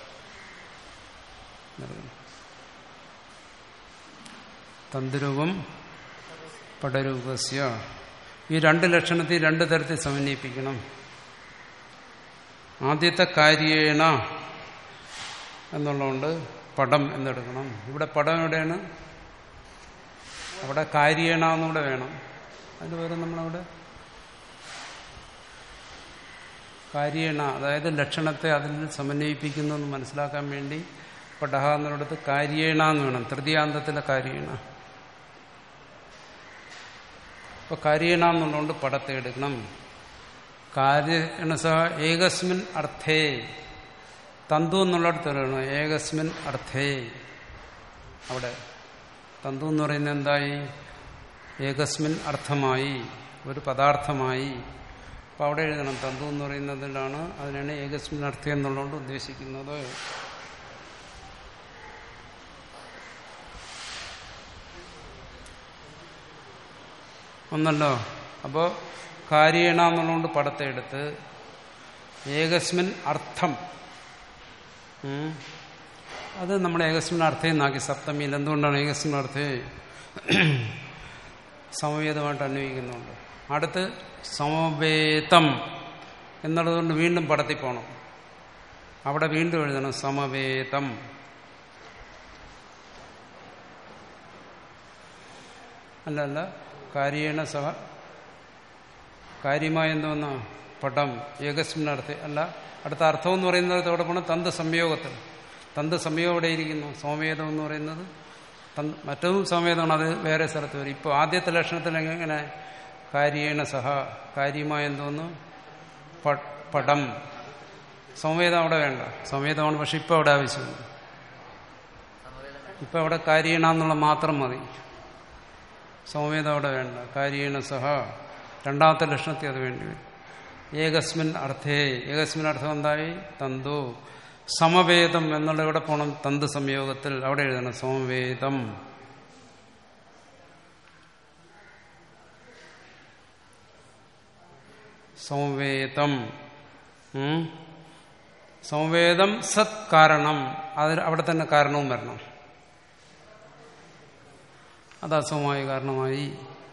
തന്തുരൂപം പടരൂപസ്യ. ഈ രണ്ട് ലക്ഷണത്തിൽ രണ്ട് തരത്തിൽ സമന്വയിപ്പിക്കണം. ആദ്യത്തെ കാര്യേണ എന്നുള്ളതുകൊണ്ട് പടം എന്നെടുക്കണം. ഇവിടെ പടം എവിടെയാണ്? അവിടെ കാര്യേണ എന്നൂടെ വേണം. അതിന് പകരം നമ്മളവിടെ കാര്യേണ, അതായത് ലക്ഷണത്തെ അതിൽ സമന്വയിപ്പിക്കുന്നു എന്ന് മനസ്സിലാക്കാൻ വേണ്ടി പടഹ എന്നിടത്ത് കാര്യേണ എന്ന് വേണം. തൃതീയാന്തത്തിലെ കാര്യേണ. അപ്പൊ കാര്യേണ എന്നുള്ളതുകൊണ്ട് പടത്തെ എടുക്കണം. കാര്യേണ സഹ ഏകസ്മിൻ അർത്ഥേ, തന്തു എന്നുള്ളിടത്ത് പറയണം ഏകസ്മിൻ അർത്ഥേ. അവിടെ തന്തു എന്ന് പറയുന്നത് എന്തായി? ഏകസ്മിൻ അർത്ഥമായി, ഒരു പദാർത്ഥമായി. അപ്പൊ അവിടെ എഴുതണം തന്തു എന്ന് പറയുന്നതിലാണ്. അതിനാണ് ഏകസ്മിൻ അർത്ഥം എന്നുള്ളതുകൊണ്ട് ഉദ്ദേശിക്കുന്നത്. ഒന്നല്ലോ. അപ്പോ കാര്യേണ എന്നുള്ളതുകൊണ്ട് പടത്തെ എടുത്ത് ഏകസ്മിൻ അർത്ഥം, അത് നമ്മൾ ഏകസ്മിൻ അർത്ഥം എന്നാക്കി സപ്തമിയിൽ. എന്തുകൊണ്ടാണ് ഏകസ്മിൻ അർത്ഥേ? സമവേതമായിട്ട് അന്വയിക്കുന്നുണ്ട്. അടുത്ത് സമവേതം എന്നുള്ളതുകൊണ്ട് വീണ്ടും പടത്തിൽ പോകണം. അവിടെ വീണ്ടും എഴുതണം സമവേതം. അല്ല അല്ല കാര്യേണ സഹ കാര്യമായ എന്തോന്നാ പടം ഏകസ്മിൻ അർത്ഥം അല്ല. അടുത്ത അർത്ഥം എന്ന് പറയുന്നത് അവിടെ പോകണം തന്ത് സംയോഗത്തിൽ. തന്ത് സംയോഗം എവിടെ ഇരിക്കുന്നു? സമവേദം എന്ന് പറയുന്നത് മറ്റതും സമവേദമാണ്, അത് വേറെ സ്ഥലത്ത് വരും. ഇപ്പോൾ ആദ്യത്തെ ലക്ഷണത്തിൽ എങ്ങനെ? കാര്യേണ സഹ കാര്യമായ എന്തോന്ന് പടം. സമവേദം അവിടെ വേണ്ട, സമവേദമാണ്. പക്ഷെ ഇപ്പം അവിടെ ആവശ്യമുണ്ട്. ഇപ്പം അവിടെ കാര്യേണ എന്നുള്ള മാത്രം മതി, സമവേദം അവിടെ വേണ്ട. കാര്യേണ സഹ രണ്ടാമത്തെ ലക്ഷണത്തിൽ അത് വേണ്ടി വരും. ഏകസ്മിൻ അർത്ഥേ, ഏകസ്മിൻ അർത്ഥം എന്തായി? തന്തു. സമവേദം എന്നുള്ള ഇവിടെ പോകണം തന്ത് സംയോഗത്തിൽ. അവിടെ എഴുതണം സമവേദം. സംവേദം. സംവേദം സത് കാരണം, അത് അവിടെ തന്നെ കാരണവും വരണം. അത് അസമമായ കാരണമായി.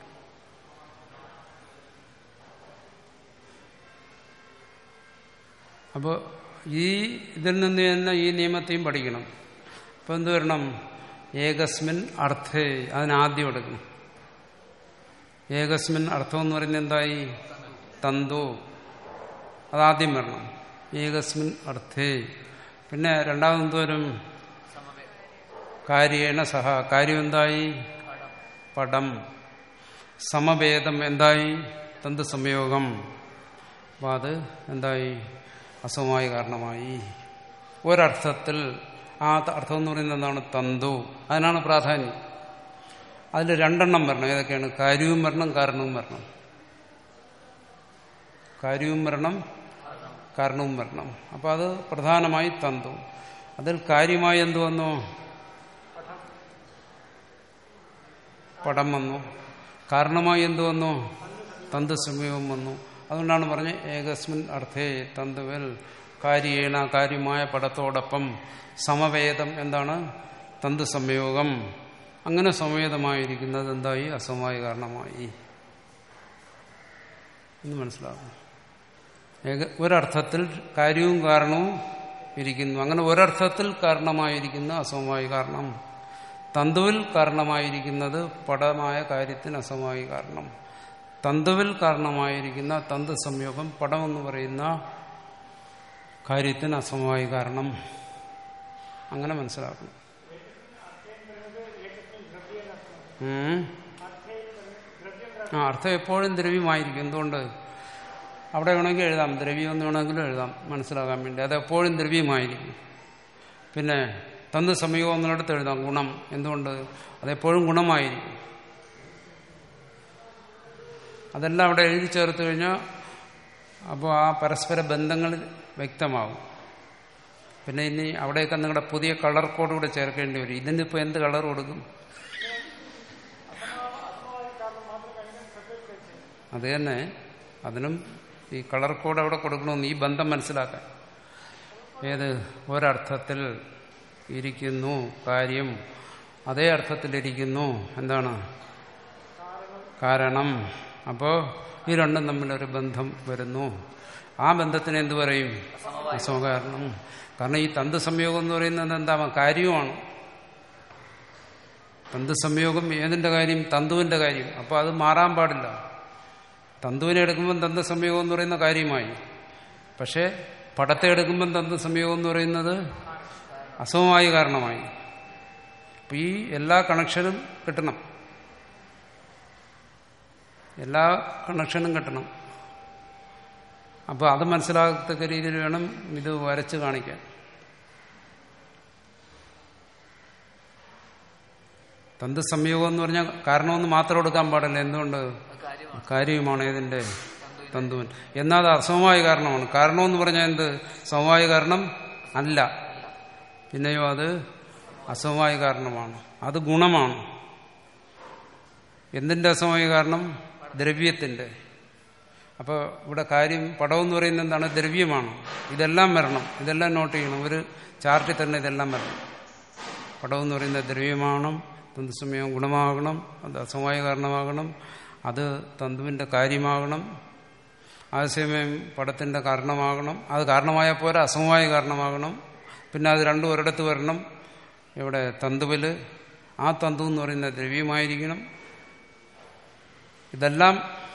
അപ്പോൾ ഈ ഇതിൽ നിന്ന് തന്നെ ഈ നിയമത്തെയും പഠിക്കണം. അപ്പൊ എന്ത് വരണം? ഏകസ്മിൻ അർത്ഥേ, അതിനാദ്യം എടുക്കണം. ഏകസ്മിൻ അർത്ഥം എന്ന് പറയുന്നത് എന്തായി? തന്തു. അതാദ്യം വരണം. ഏകസ്മിൻ അർത്ഥേ. പിന്നെ രണ്ടാമത് എന്ത് വരും? കാര്യേണ സഹ. കാര്യം എന്തായി? പടം. സമവേദം എന്തായി? തന്ത് സംയോഗം. അപ്പം അത് എന്തായി? അസമമായ കാരണമായി. ഒരർത്ഥത്തിൽ. ആ അർത്ഥം എന്ന് പറയുന്നത് എന്താണ്? തന്തു. അതിനാണ് പ്രാധാന്യം. അതിൽ രണ്ടെണ്ണം വരണം. ഏതൊക്കെയാണ്? കാര്യവും വരണം, കാരണവും വരണം. കാര്യവും വരണം, കാരണവും വരണം. അപ്പം അത് പ്രധാനമായി തന്തു. അതിൽ കാര്യമായി എന്തു വന്നു? പടം വന്നു. കാരണമായി എന്തു വന്നു? തന്ത് സംയോഗം വന്നു. അതുകൊണ്ടാണ് പറഞ്ഞത് ഏകസ്മിൻ അർത്ഥേ തന്തുവിൽ കാര്യേണ കാര്യമായ പടത്തോടൊപ്പം സമവേദം എന്താണ്? തന്ത് സംയോഗം. അങ്ങനെ സമവേദമായിരിക്കുന്നത് എന്തായി? അസമമായ കാരണമായി എന്ന് മനസ്സിലാകും. ഏക ഒരർത്ഥത്തിൽ കാര്യവും കാരണവും ഇരിക്കുന്നു. അങ്ങനെ ഒരർത്ഥത്തിൽ കാരണമായിരിക്കുന്ന അസമമായ കാരണം. തന്തുവിൽ കാരണമായിരിക്കുന്നത് പടമായ കാര്യത്തിന് അസമമായ കാരണം. തന്തുവിൽ കാരണമായിരിക്കുന്ന തന്ത് സംയോഗം പടമെന്ന് പറയുന്ന കാര്യത്തിന് അസമമായ കാരണം. അങ്ങനെ മനസ്സിലാക്കണം. ആ അർത്ഥം എപ്പോഴും ദ്രവ്യമായിരിക്കും. എന്തുകൊണ്ട്? അവിടെ വേണമെങ്കിൽ എഴുതാം, ദ്രവ്യം എന്ന് വേണമെങ്കിലും എഴുതാം മനസ്സിലാകാൻ വേണ്ടി. അത് എപ്പോഴും ദ്രവ്യമായിരിക്കും. പിന്നെ തന്ത് സംയോഗം എന്നിടത്ത് എഴുതാം ഗുണം. എന്തുകൊണ്ട്? അതെപ്പോഴും ഗുണമായിരിക്കും. അതെല്ലാം അവിടെ എഴുതി ചേർത്ത് കഴിഞ്ഞാൽ അപ്പോൾ ആ പരസ്പര ബന്ധങ്ങൾ വ്യക്തമാകും. പിന്നെ ഇനി അവിടെയൊക്കെ നിങ്ങളുടെ പുതിയ കളർ കോഡ് കൂടെ ചേർക്കേണ്ടി വരും. ഇതിനിപ്പോൾ എന്ത് കളർ കൊടുക്കും? അത് തന്നെ, അതിനും ഈ കളർ കോഡ് അവിടെ കൊടുക്കണമെന്ന് ഈ ബന്ധം മനസ്സിലാക്കാൻ. ഏത്? ഒരർത്ഥത്തിൽ ഇരിക്കുന്നു കാര്യം, അതേ അർത്ഥത്തിലിരിക്കുന്നു എന്താണ്? കാരണം. അപ്പോൾ ഈ രണ്ടും തമ്മിലൊരു ബന്ധം വരുന്നു. ആ ബന്ധത്തിന് എന്തു പറയും? അസമകാരണം. കാരണം ഈ തന്ത് സംയോഗം എന്ന് പറയുന്നത് എന്താ? കാര്യവുമാണ്. തന്തു സംയോഗം ഏതിന്റെ കാര്യം? തന്തുവിന്റെ കാര്യം. അപ്പോൾ അത് മാറാൻ പാടില്ല. തന്തുവിനെ എടുക്കുമ്പം തന്തു സംയോഗം എന്ന് പറയുന്ന കാര്യമായി. പക്ഷെ പടത്തെ എടുക്കുമ്പം തന്തു സംയോഗം എന്ന് പറയുന്നത് അസമമായ കാരണമായി. അപ്പൊ ഈ എല്ലാ കണക്ഷനും കിട്ടണം, എല്ലാ കണക്ഷനും കിട്ടണം. അപ്പൊ അത് മനസ്സിലാകത്തക്ക രീതിയിൽ വേണം ഇത് വരച്ച് കാണിക്കാൻ. തന്തു സംയോഗം എന്ന് പറഞ്ഞാൽ കാരണമെന്ന് മാത്രം എടുക്കാൻ പാടില്ല. എന്തുകൊണ്ട്? കാര്യമാണ് ഏതിന്റെ? തന്തുവൻ. എന്നാൽ അത് അസമമായ കാരണമാണ്. കാരണമെന്ന് പറഞ്ഞാൽ എന്ത്? സമവായ കാരണം അല്ല. പിന്നെയോ അത് അസമവായ കാരണമാണ്. അത് ഗുണമാണ്. എന്തിന്റെ അസമവായ കാരണം? ദ്രവ്യത്തിന്റെ. അപ്പൊ ഇവിടെ കാര്യം പടം എന്ന് പറയുന്നത് എന്താണ്? ദ്രവ്യമാണ്. ഇതെല്ലാം വരണം, ഇതെല്ലാം നോട്ട് ചെയ്യണം. ഒരു ചാർട്ടിൽ തന്നെ ഇതെല്ലാം വരണം. പടം എന്ന് പറയുന്നത് ദ്രവ്യമാണ്, തന്തുസമയം ഗുണമാകണം, അത് അസമവായ കാരണമാകണം, അത് തന്തുവിന്റെ കാര്യമാകണം, അതേസമയം പടത്തിന്റെ കാരണമാകണം. അത് കാരണമായ പോലെ അസമവായ കാരണമാകണം. പിന്നെ അത് രണ്ടും ഒരിടത്ത് വരണം. ഇവിടെ തന്തുവില് ആ തന്തു എന്ന് പറയുന്ന ദ്രവ്യമായിരിക്കണം. ഇതെല്ലാം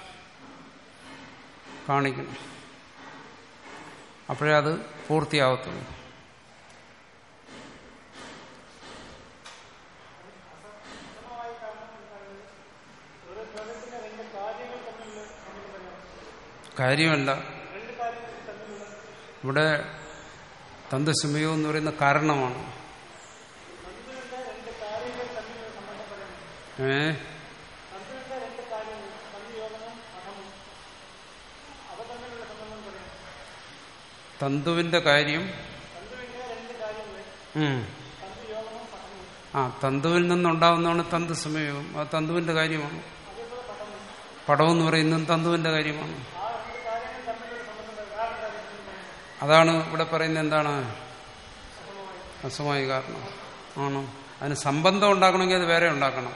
കാണിക്കണം. അപ്പോഴേ അത് പൂർത്തിയാവത്തുള്ളൂ. കാര്യമല്ല, ഇവിടെ തന്തുസമയം എന്ന് പറയുന്ന കാരണമാണ്. ഏ തന്തുവിന്റെ കാര്യം ആ തന്തുവിൽ നിന്നുണ്ടാവുന്നതാണ് തന്തുസമയവും. ആ തന്തുവിന്റെ കാര്യമാണ്. പടമെന്ന് പറയുന്നത് തന്തുവിന്റെ കാര്യമാണ്. അതാണ് ഇവിടെ പറയുന്നത്. എന്താണ്? അസമമായ കാരണം ആണ്. അതിന് സംബന്ധം ഉണ്ടാക്കണമെങ്കിൽ അത് വേറെ ഉണ്ടാക്കണം.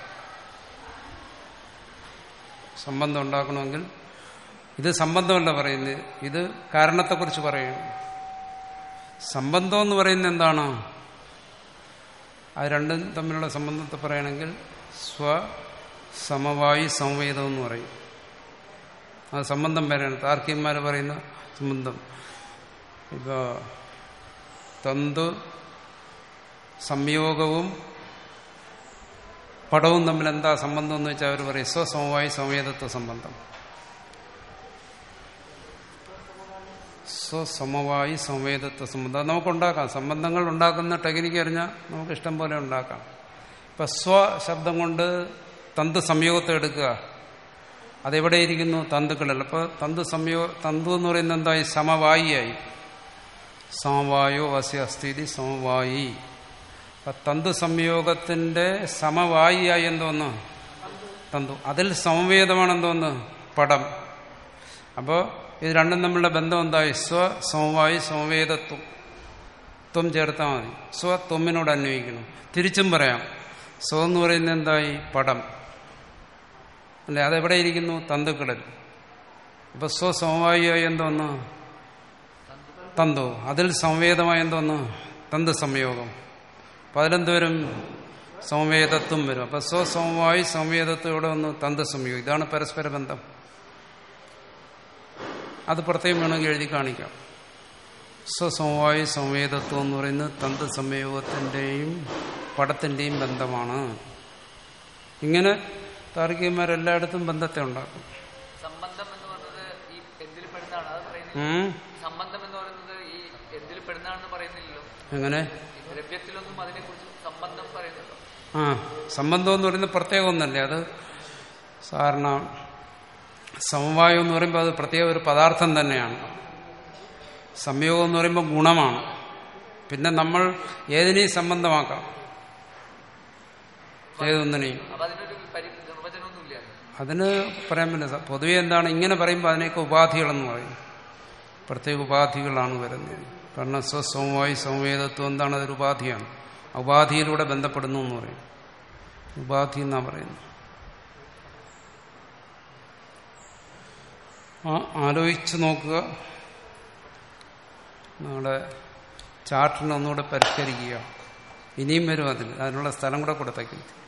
സംബന്ധം ഉണ്ടാക്കണമെങ്കിൽ ഇത് സംബന്ധമല്ല പറയുന്നത്, ഇത് കാരണത്തെക്കുറിച്ച് പറയുന്നു. സംബന്ധം എന്ന് പറയുന്നത് എന്താണ്? അത് രണ്ടും തമ്മിലുള്ള സംബന്ധത്തെ പറയണമെങ്കിൽ സ്വ സമവായി സംവേദം എന്ന് പറയും. അത് സംബന്ധം വരെയാണ്. താർക്കികന്മാർ പറയുന്ന സംബന്ധം. ഇപ്പോ തന്തു സംയോഗവും പടവും തമ്മിൽ എന്താ സംബന്ധം എന്ന് വെച്ചാൽ അവർ പറയും സ്വസമവായി സംവേദത്വ സംബന്ധം. സ്വസമവായി സംവേദത്വ സംബന്ധം അത് നമുക്കുണ്ടാക്കാം. സംബന്ധങ്ങൾ ഉണ്ടാക്കുന്ന ടെക്നിക്ക് അറിഞ്ഞാൽ നമുക്ക് ഇഷ്ടം പോലെ ഉണ്ടാക്കാം. ഇപ്പൊ സ്വ ശബ്ദം കൊണ്ട് തന്തു സംയോഗത്തെ എടുക്കുക. അതെവിടെയിരിക്കുന്നു? തന്തുക്കളിൽ. അപ്പൊ തന്തു സംയോ തന്തു എന്ന് പറയുന്നത് എന്തായി? സമവായിയായി. സമവായോ അസ്യ അസ്ഥിതി സമവായി. അപ്പൊ തന്തു സംയോഗത്തിന്റെ സമവായിയായി എന്തോന്ന്? തന്തു. അതിൽ സംവേദമാണ് എന്തോന്ന്? പടം. അപ്പോ ഇത് രണ്ടും തമ്മിലുള്ള ബന്ധം എന്തായി? സ്വ സമവായി സംവേദത്വം. ത്വം ചേർത്താൽ മതി. സ്വ ത്വമിനോട് അന്വയിക്കണം. തിരിച്ചും പറയാം. സ്വ എന്ന് പറയുന്നത് എന്തായി? പടം അല്ലെ? അതെവിടെ ഇരിക്കുന്നു? തന്തുക്കളിൽ. അപ്പൊ സ്വ സമവായിയായി എന്തോന്ന്? തന്തു. അതിൽ സംവേദമായി എന്തോന്ന്? തന്തു സംയോഗം. അപ്പൊ അതിലെന്ത് വരും? സംവേദത്വം വരും. അപ്പൊ സ്വസമവായി സംവേദത്വം ഇവിടെ വന്ന് തന്തു സംയോഗം. ഇതാണ് പരസ്പര ബന്ധം. അത് പ്രത്യേകം വേണമെങ്കിൽ എഴുതി കാണിക്കാം. സ്വസമവായി സംവേദത്വം എന്ന് പറയുന്നത് തന്തു സംയോഗത്തിന്റെയും പടത്തിന്റെയും ബന്ധമാണ്. ഇങ്ങനെ താർക്കികന്മാരെല്ലായിടത്തും ബന്ധത്തെ ഉണ്ടാക്കും. സംബന്ധം എന്ന് പറയുന്നത് ഈ എന്തിൽ പെടുന്നതാണ് അത് പറയുന്നത്. സംബന്ധം എന്ന് പറയുന്നത് ഈ എന്തിൽ പെടുന്നതാണെന്ന് പറയുന്നില്ലല്ലോ. എങ്ങനെ? ദ്രവ്യത്തിലൊന്നും അതിനെ കുറിച്ച് സംബന്ധം പറയുന്നുണ്ടോ? ആ സംബന്ധം എന്ന് പറയുന്നത് പ്രത്യേകം ഒന്നല്ലേ. അത് സാധാരണ സമവായം എന്ന് പറയുമ്പോൾ അത് പ്രത്യേക ഒരു പദാർത്ഥം തന്നെയാണ്. സംയോഗം എന്ന് പറയുമ്പോൾ ഗുണമാണ്. പിന്നെ നമ്മൾ ഏതിനെയും സംബന്ധമാക്കാം, ഏതൊന്നിനെയും. അതിന് പറയാൻ പറ്റില്ല. പൊതുവെ എന്താണ് ഇങ്ങനെ പറയുമ്പോൾ അതിനെയൊക്കെ ഉപാധികളെന്ന് പറയും. പ്രത്യേക ഉപാധികളാണ് വരുന്നത്. കാരണം സ്വസമവായി സംവേദത്വം എന്താണ്? അതൊരു ഉപാധിയാണ്. ഉപാധിയിലൂടെ ബന്ധപ്പെടുന്നു എന്ന് പറയും. ഉപാധി എന്നാ പറയുന്നത്. ആ ആലോചിച്ച് നോക്കുക. നമ്മുടെ ചാർട്ടിനെ ഒന്നുകൂടെ പരിഷ്കരിക്കുക. ഇനിയും വരും അതിൽ. അതിനുള്ള സ്ഥലം കൂടെ കൊടുത്തേക്കും.